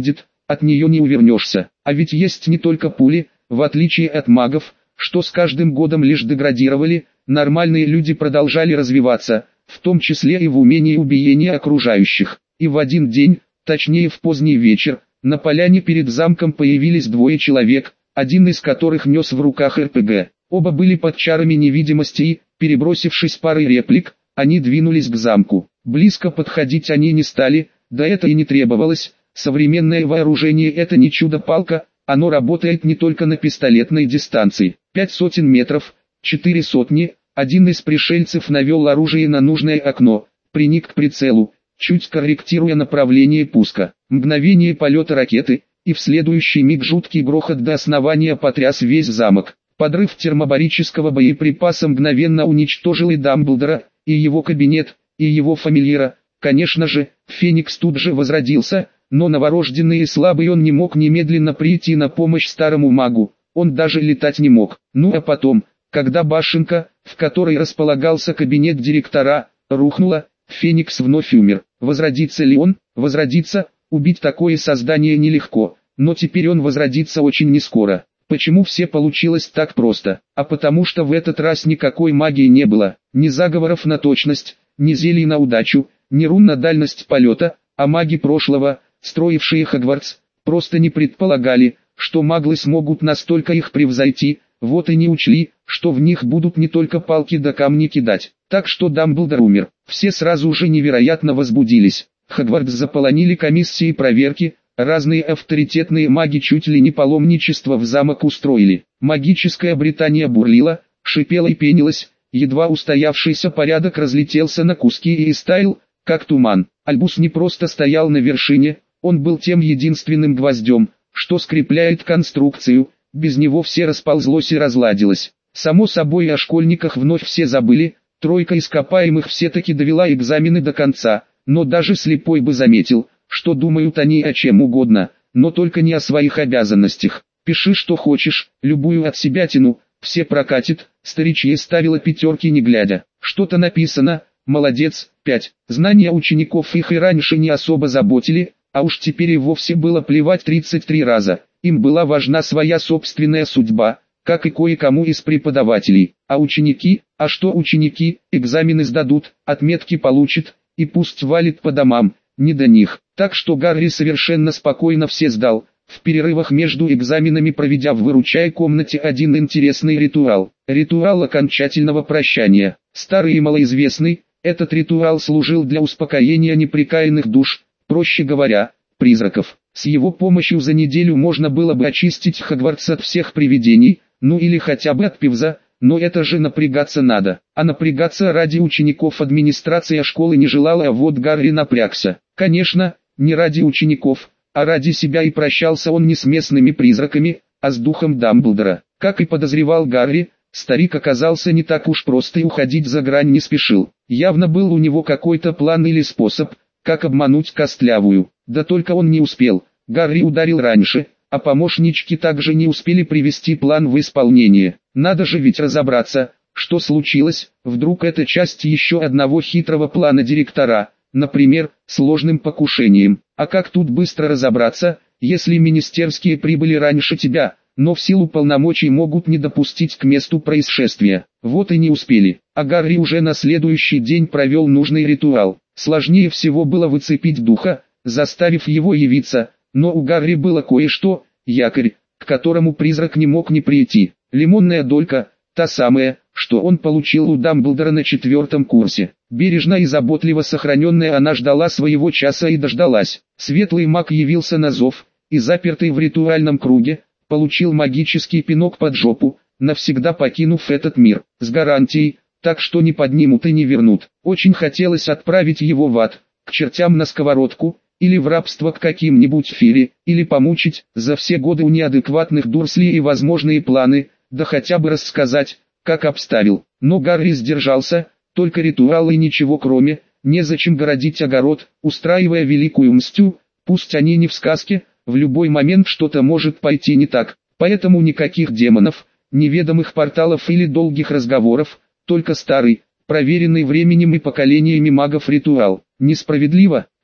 от нее не увернешься. А ведь есть не только пули, в отличие от магов, что с каждым годом лишь деградировали, нормальные люди продолжали развиваться, в том числе и в умении убиения окружающих. И в один день, точнее в поздний вечер, на поляне перед замком появились двое человек, один из которых нес в руках РПГ. Оба были под чарами невидимости и, перебросившись парой реплик, они двинулись к замку. Близко подходить они не стали, да это и не требовалось. Современное вооружение — это не чудо-палка, оно работает не только на пистолетной дистанции. 500 метров, 4 сотни, один из пришельцев навел оружие на нужное окно, приник к прицелу, чуть корректируя направление пуска. Мгновение полета ракеты, и в следующий миг жуткий грохот до основания потряс весь замок. Подрыв термобарического боеприпаса мгновенно уничтожил и Дамблдора, и его кабинет, и его фамильяра. Конечно же, Феникс тут же возродился, но новорожденный и слабый он не мог немедленно прийти на помощь старому магу, он даже летать не мог. Ну а потом, когда башенка, в которой располагался кабинет директора, рухнула, Феникс вновь умер. Возродится ли он? Возродится, убить такое создание нелегко, но теперь он возродится очень нескоро. Почему все получилось так просто? А потому что в этот раз никакой магии не было, ни заговоров на точность, ни зелий на удачу, ни рун на дальность полета, а маги прошлого, строившие Хогвартс, просто не предполагали, что маглы смогут настолько их превзойти, вот и не учли, что в них будут не только палки да камни кидать. Так что Дамблдор умер. Все сразу же невероятно возбудились. Хогвартс заполонили комиссии проверки, разные авторитетные маги чуть ли не паломничество в замок устроили. Магическая Британия бурлила, шипела и пенилась, едва устоявшийся порядок разлетелся на куски и истаял, как туман. Альбус не просто стоял на вершине, он был тем единственным гвоздем, что скрепляет конструкцию, без него все расползлось и разладилось. Само собой о школьниках вновь все забыли, тройка ископаемых все-таки довела экзамены до конца, но даже слепой бы заметил, что думают они о чем угодно, но только не о своих обязанностях. Пиши что хочешь, любую от себя тяну, все прокатит, старичье ставила пятерки не глядя. Что-то написано, молодец, 5. Знания учеников их и раньше не особо заботили, а уж теперь и вовсе было плевать 33 раза. Им была важна своя собственная судьба, как и кое-кому из преподавателей. А ученики, что ученики, экзамены сдадут, отметки получат, и пусть валит по домам, не до них. Так что Гарри совершенно спокойно все сдал, в перерывах между экзаменами проведя в выручай комнате один интересный ритуал. Ритуал окончательного прощания. Старый и малоизвестный, этот ритуал служил для успокоения непрекаянных душ, проще говоря, призраков. С его помощью за неделю можно было бы очистить Хогвартс от всех привидений, ну или хотя бы от Пивза, но это же напрягаться надо. А напрягаться ради учеников администрация школы не желала, а вот Гарри напрягся. Конечно, не ради учеников, а ради себя, и прощался он не с местными призраками, а с духом Дамблдора. Как и подозревал Гарри, старик оказался не так уж просто и уходить за грань не спешил. Явно был у него какой-то план или способ, как обмануть Костлявую. Да только он не успел, Гарри ударил раньше, а помощнички также не успели привести план в исполнение. Надо же ведь разобраться, что случилось, вдруг это часть еще одного хитрого плана директора, например, сложным покушением. А как тут быстро разобраться, если министерские прибыли раньше тебя, но в силу полномочий могут не допустить к месту происшествия? Вот и не успели, а Гарри уже на следующий день провел нужный ритуал. Сложнее всего было выцепить духа, заставив его явиться, но у Гарри было кое-что, якорь, к которому призрак не мог не прийти. Лимонная долька, та самая, что он получил у Дамблдора на 4-м курсе. Бережно и заботливо сохраненная, она ждала своего часа и дождалась. Светлый маг явился на зов, и запертый в ритуальном круге, получил магический пинок под жопу, навсегда покинув этот мир, с гарантией, так что не поднимут и не вернут. Очень хотелось отправить его в ад, к чертям на сковородку, или в рабство к каким-нибудь фири, или помучить за все годы у неадекватных Дурсли и возможные планы, да хотя бы рассказать, как обставил. Но Гарри сдержался, только ритуал и ничего кроме, незачем городить огород, устраивая великую мстью, пусть они не в сказке, в любой момент что-то может пойти не так, поэтому никаких демонов, неведомых порталов или долгих разговоров, только старый, проверенный временем и поколениями магов ритуал. Несправедливо,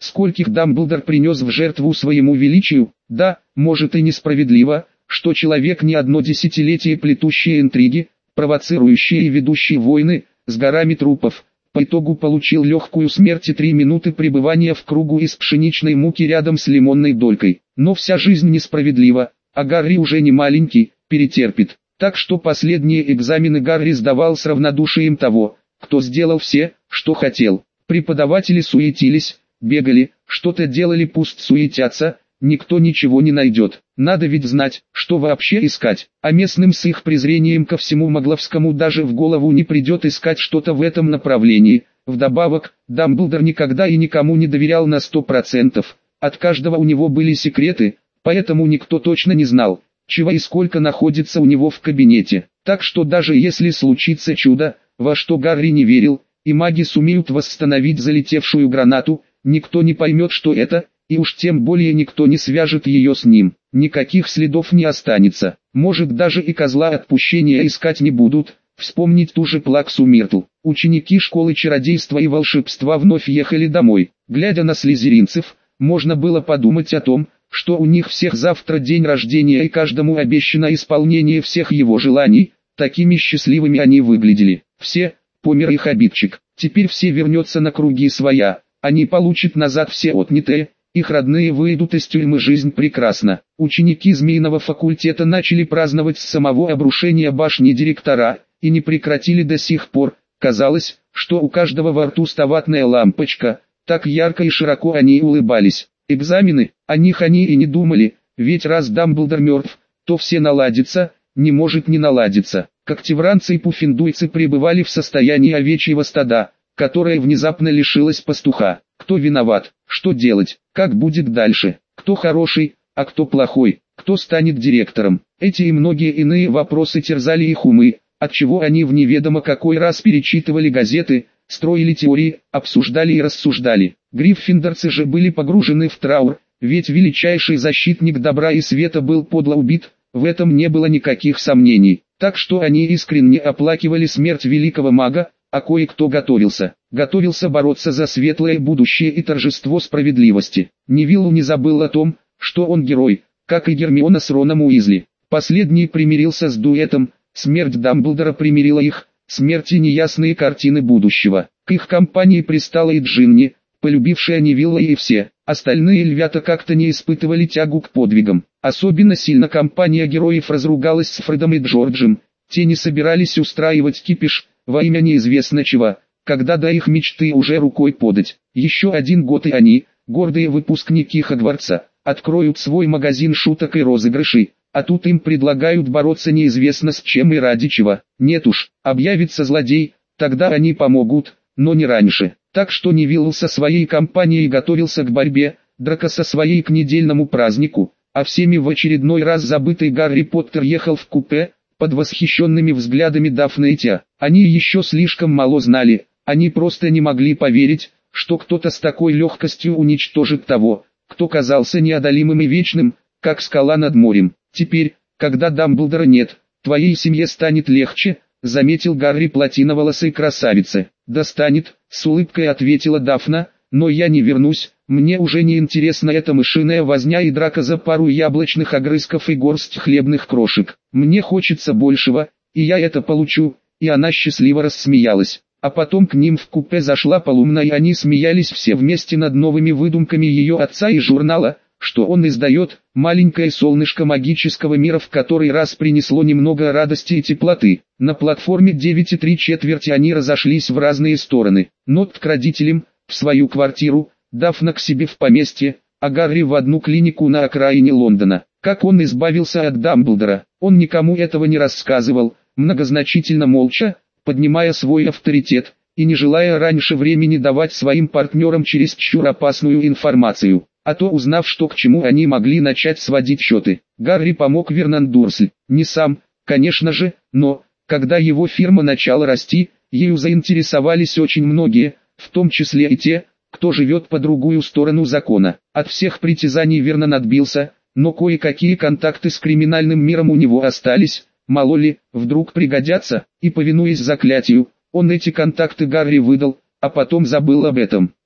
Скольких Дамблдор принес в жертву своему величию? Да, может и несправедливо, что человек не одно десятилетие плетущие интриги, провоцирующие и ведущие войны, с горами трупов, по итогу получил легкую смерть и 3 минуты пребывания в кругу из пшеничной муки рядом с лимонной долькой. Но вся жизнь несправедлива, а Гарри уже не маленький, перетерпит. Так что последние экзамены Гарри сдавал с равнодушием того, кто сделал все, что хотел. Преподаватели суетились, бегали, что-то делали, пусть суетятся, никто ничего не найдет. Надо ведь знать, что вообще искать. А местным с их презрением ко всему Магловскому даже в голову не придет искать что-то в этом направлении. Вдобавок, Дамблдор никогда и никому не доверял на 100%. От каждого у него были секреты, поэтому никто точно не знал, чего и сколько находится у него в кабинете. Так что даже если случится чудо, во что Гарри не верил, и маги сумеют восстановить залетевшую гранату, никто не поймет, что это, и уж тем более никто не свяжет ее с ним. Никаких следов не останется. Может, даже и козла отпущения искать не будут. Вспомнить ту же Плаксу Миртл. Ученики школы чародейства и волшебства вновь ехали домой. Глядя на слизеринцев, можно было подумать о том, что у них всех завтра день рождения и каждому обещано исполнение всех его желаний. Такими счастливыми они выглядели. Все, помер их обидчик. Теперь все вернется на круги своя. Они получат назад все отнятое. Их родные выйдут из тюрьмы, жизнь прекрасна. Ученики Змеиного факультета начали праздновать с самого обрушения башни директора, и не прекратили до сих пор. Казалось, что у каждого во рту ставатная лампочка, так ярко и широко они улыбались. Экзамены, о них они и не думали, ведь раз Дамблдор мертв, то все наладится, не может не наладиться. Когтевранцы и пуффендуйцы пребывали в состоянии овечьего стада, которое внезапно лишилось пастуха. Кто виноват? Что делать? Как будет дальше? Кто хороший, а кто плохой? Кто станет директором? Эти и многие иные вопросы терзали их умы, отчего они в неведомо какой раз перечитывали газеты, строили теории, обсуждали и рассуждали. Гриффиндорцы же были погружены в траур, ведь величайший защитник добра и света был подло убит, в этом не было никаких сомнений. Так что они искренне оплакивали смерть великого мага, а кое-кто готовился бороться за светлое будущее и торжество справедливости. Невиллу не забыл о том, что он герой, как и Гермиона с Роном Уизли. Последний примирился с дуэтом, смерть Дамблдора примирила их, смерти неясные картины будущего. К их компании пристала и Джинни, полюбившая Невилла, и все остальные львята как-то не испытывали тягу к подвигам. Особенно сильно компания героев разругалась с Фредом и Джорджем, те не собирались устраивать кипиш, во имя неизвестно чего, когда до их мечты уже рукой подать. Еще 1 год и они, гордые выпускники Хогвартса, откроют свой магазин шуток и розыгрышей, а тут им предлагают бороться неизвестно с чем и ради чего. Нет уж, объявится злодей, тогда они помогут, но не раньше. Так что Невилл со своей компанией готовился к борьбе, Драко со своей к недельному празднику, а всеми в очередной раз забытый Гарри Поттер ехал в купе, под восхищенными взглядами Дафны и Тя. Они еще слишком мало знали, они просто не могли поверить, что кто-то с такой легкостью уничтожит того, кто казался неодолимым и вечным, как скала над морем. Теперь, когда Дамблдора нет, твоей семье станет легче, заметил Гарри платиноволосой красавице. Да станет, с улыбкой ответила Дафна, но я не вернусь, мне уже не интересна эта мышиная возня и драка за пару яблочных огрызков и горсть хлебных крошек. Мне хочется большего, и я это получу, и она счастливо рассмеялась. А потом к ним в купе зашла Полумна, и они смеялись все вместе над новыми выдумками ее отца и журнала, что он издает, маленькое солнышко магического мира, в который раз принесло немного радости и теплоты. На платформе 9 3/4 они разошлись в разные стороны. Нот к родителям, в свою квартиру, Дафна к себе в поместье, а Гарри в одну клинику на окраине Лондона. Как он избавился от Дамблдора, он никому этого не рассказывал, многозначительно молча, поднимая свой авторитет, и не желая раньше времени давать своим партнерам чересчур опасную информацию. А то, узнав, что к чему, они могли начать сводить счеты. Гарри помог Вернон Дурсль, не сам, конечно же, но, когда его фирма начала расти, ею заинтересовались очень многие, в том числе и те, кто живет по другую сторону закона. От всех притязаний Вернон отбился, но кое-какие контакты с криминальным миром у него остались, мало ли, вдруг пригодятся, и повинуясь заклятию, он эти контакты Гарри выдал, а потом забыл об этом.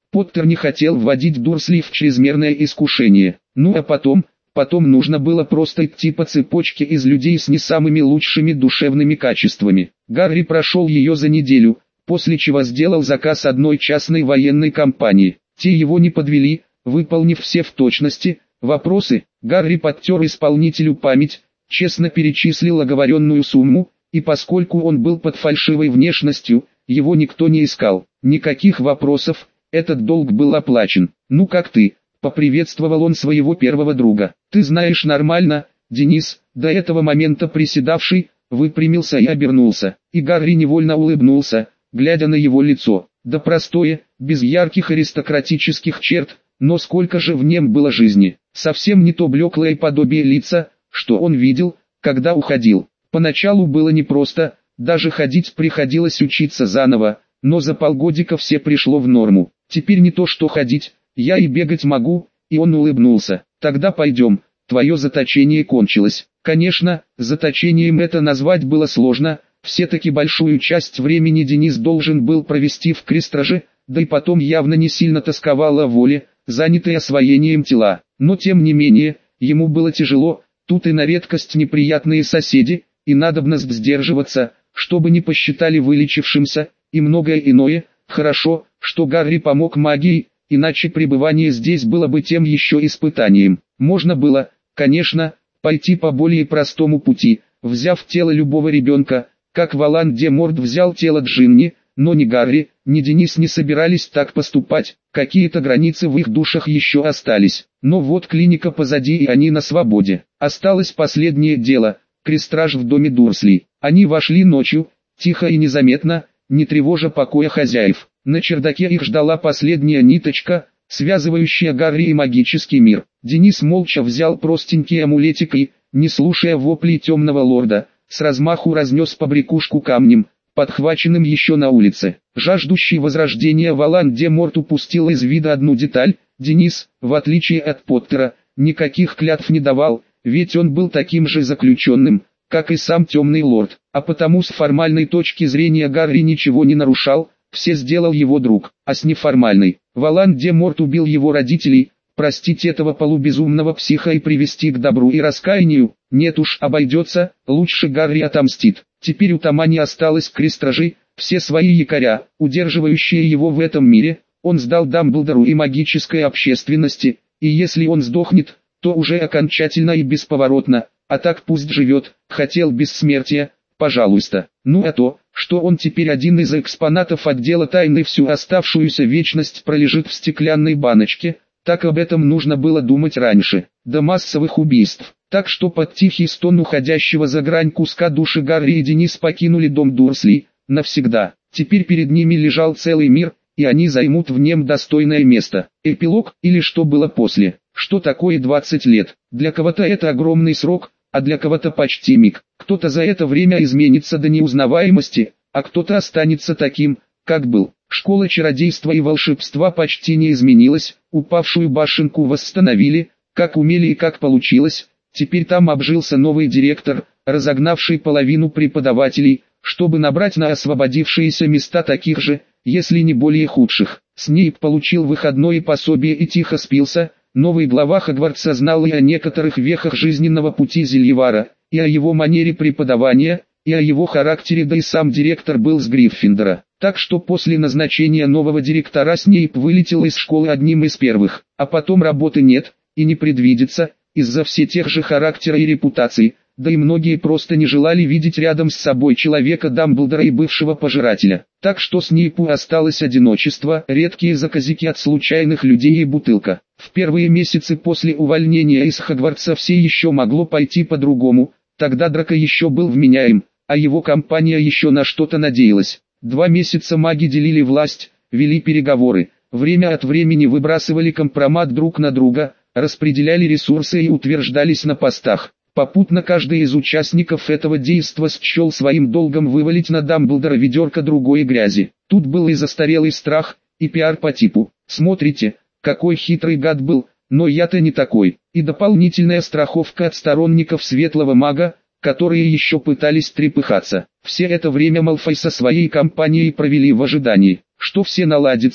Поттер не хотел вводить Дурсли в чрезмерное искушение. Ну а потом нужно было просто идти по цепочке из людей с не самыми лучшими душевными качествами. Гарри прошел ее за неделю, после чего сделал заказ одной частной военной компании. Те его не подвели, выполнив все в точности вопросы. Гарри подтер исполнителю память, честно перечислил оговоренную сумму, и поскольку он был под фальшивой внешностью, его никто не искал. Никаких вопросов, этот долг был оплачен. «Ну как ты?» — поприветствовал он своего первого друга. «Ты знаешь нормально, Денис?» До этого момента приседавший, выпрямился и обернулся, и Гарри невольно улыбнулся, глядя на его лицо. Да простое, без ярких аристократических черт, но сколько же в нем было жизни. Совсем не то блеклое подобие лица, что он видел, когда уходил. Поначалу было непросто, даже ходить приходилось учиться заново, но за полгодика все пришло в норму. Теперь не то что ходить, я и бегать могу, и он улыбнулся. Тогда пойдем, твое заточение кончилось. Конечно, заточением это назвать было сложно, все-таки большую часть времени Денис должен был провести в Крестраже, да и потом явно не сильно тосковал о воле, занятой освоением тела. Но тем не менее, ему было тяжело, тут и на редкость неприятные соседи, и надобность сдерживаться, чтобы не посчитали вылечившимся, и многое иное. Хорошо, что Гарри помог магией, иначе пребывание здесь было бы тем еще испытанием. Можно было, конечно, пойти по более простому пути, взяв тело любого ребенка, как Волан-де-Морт взял тело Джинни, но ни Гарри, ни Денис не собирались так поступать, какие-то границы в их душах еще остались. Но вот клиника позади и они на свободе. Осталось последнее дело – Крестраж в доме Дурслей. Они вошли ночью, тихо и незаметно, не тревожа покоя хозяев. На чердаке их ждала последняя ниточка, связывающая Гарри и магический мир. Денис молча взял простенький амулетик и, не слушая воплей темного лорда, с размаху разнес побрякушку камнем, подхваченным еще на улице. Жаждущий возрождения Волан-де-Морт упустил из вида одну деталь. Денис, в отличие от Поттера, никаких клятв не давал, ведь он был таким же заключенным, как и сам темный лорд, а потому с формальной точки зрения Гарри ничего не нарушал, все сделал его друг, а с неформальной, Волан-де-Морт убил его родителей, простить этого полубезумного психа и привести к добру и раскаянию, нет уж обойдется, лучше Гарри отомстит. Теперь у Тома не осталось Крестражей, все свои якоря, удерживающие его в этом мире, он сдал Дамблдору и магической общественности, и если он сдохнет, то уже окончательно и бесповоротно, а так пусть живет, хотел бессмертия, пожалуйста. Ну а то, что он теперь один из экспонатов отдела тайны всю оставшуюся вечность пролежит в стеклянной баночке, так об этом нужно было думать раньше, до массовых убийств. Так что под тихий стон уходящего за грань куска души Гарри и Денис покинули дом Дурслей навсегда. Теперь перед ними лежал целый мир, и они займут в нем достойное место. Эпилог, или что было после. Что такое 20 лет? Для кого-то это огромный срок, а для кого-то почти миг. Кто-то за это время изменится до неузнаваемости, а кто-то останется таким, как был. Школа чародейства и волшебства почти не изменилась, упавшую башенку восстановили, как умели и как получилось. Теперь там обжился новый директор, разогнавший половину преподавателей, чтобы набрать на освободившиеся места таких же, если не более худших. Снейп получил выходное пособие и тихо спился. Новый глава Хогвартса знал и о некоторых вехах жизненного пути Зельевара, и о его манере преподавания, и о его характере, да и сам директор был с Гриффиндора. Так что после назначения нового директора Снейп вылетел из школы одним из первых, а потом работы нет, и не предвидится, из-за все тех же характера и репутации, да и многие просто не желали видеть рядом с собой человека Дамблдора и бывшего пожирателя. Так что Снейпу осталось одиночество, редкие заказики от случайных людей и бутылка. В первые месяцы после увольнения из Хогвартса все еще могло пойти по-другому, тогда Драко еще был вменяем, а его компания еще на что-то надеялась. 2 месяца маги делили власть, вели переговоры, время от времени выбрасывали компромат друг на друга, распределяли ресурсы и утверждались на постах. Попутно каждый из участников этого действа счел своим долгом вывалить на Дамблдора ведерко другой грязи. Тут был и застарелый страх, и пиар по типу «Смотрите, какой хитрый гад был, но я-то не такой», и дополнительная страховка от сторонников светлого мага, которые еще пытались трепыхаться. Все это время Малфой со своей компанией провели в ожидании, что все наладится,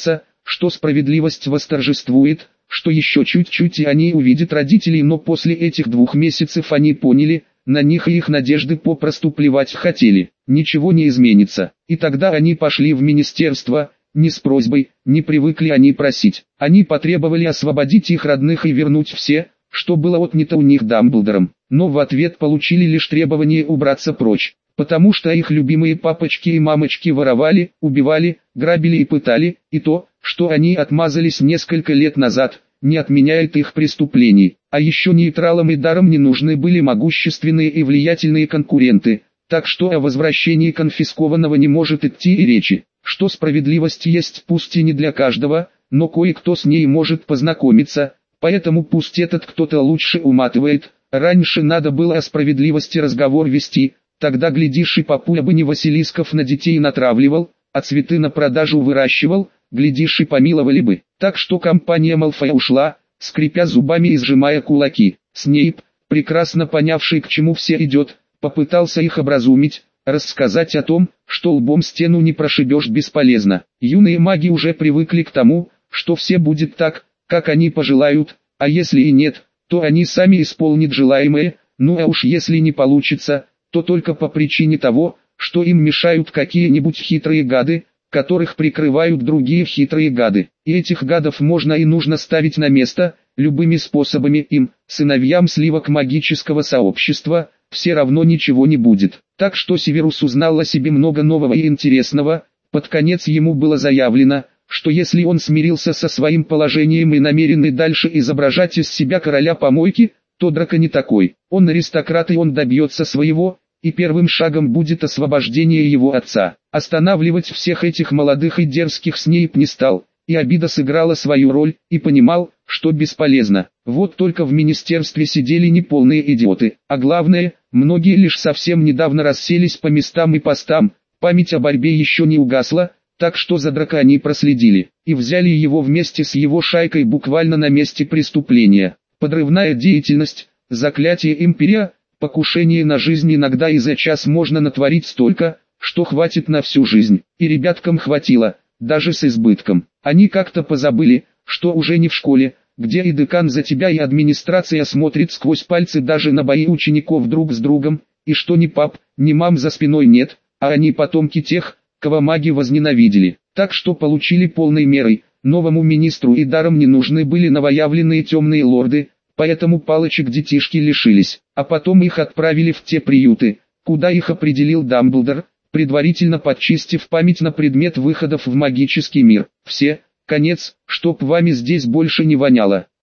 что справедливость восторжествует, что еще чуть-чуть и они увидят родителей, но после этих 2 месяцев они поняли, на них и их надежды попросту плевать хотели, ничего не изменится. И тогда они пошли в министерство, не с просьбой, не привыкли они просить. Они потребовали освободить их родных и вернуть все, что было отнято у них Дамблдором, но в ответ получили лишь требование убраться прочь, потому что их любимые папочки и мамочки воровали, убивали, грабили и пытали, и то, что они отмазались несколько лет назад, не отменяет их преступлений. А еще нейтралам и даром не нужны были могущественные и влиятельные конкуренты, так что о возвращении конфискованного не может идти и речи. Что справедливость есть пусть и не для каждого, но кое-кто с ней может познакомиться, поэтому пусть этот кто-то лучше уматывает. Раньше надо было о справедливости разговор вести, тогда глядишь и папуля бы не Василисков на детей натравливал, а цветы на продажу выращивал, глядишь и помиловали бы. Так что компания Малфоя ушла, скрипя зубами и сжимая кулаки. Снейп, прекрасно понявший, к чему все идет, попытался их образумить, рассказать о том, что лбом стену не прошибешь бесполезно. Юные маги уже привыкли к тому, что все будет так, как они пожелают, а если и нет, то они сами исполнят желаемое, ну а уж если не получится, то только по причине того, что им мешают какие-нибудь хитрые гады, которых прикрывают другие хитрые гады. И этих гадов можно и нужно ставить на место, любыми способами. Им, сыновьям сливок магического сообщества, все равно ничего не будет. Так что Северус узнал о себе много нового и интересного. Под конец ему было заявлено, что если он смирился со своим положением и намерен и дальше изображать из себя короля помойки, то Драко не такой. Он аристократ и он добьется своего, и первым шагом будет освобождение его отца. Останавливать всех этих молодых и дерзких Снейп не стал, и обида сыграла свою роль, и понимал, что бесполезно. Вот только в министерстве сидели неполные идиоты, а главное, многие лишь совсем недавно расселись по местам и постам, память о борьбе еще не угасла, так что за Драко они проследили, и взяли его вместе с его шайкой буквально на месте преступления. Подрывная деятельность, заклятие Империя, покушение на жизнь иногда и за час можно натворить столько, что хватит на всю жизнь. И ребяткам хватило, даже с избытком. Они как-то позабыли, что уже не в школе, где и декан за тебя и администрация смотрит сквозь пальцы даже на бои учеников друг с другом, и что ни пап, ни мам за спиной нет, а они потомки тех, кого маги возненавидели. Так что получили полной мерой, новому министру и даром не нужны были новоявленные темные лорды, поэтому палочек детишки лишились, а потом их отправили в те приюты, куда их определил Дамблдор, предварительно подчистив память на предмет выходов в магический мир. Все, конец, чтоб вами здесь больше не воняло.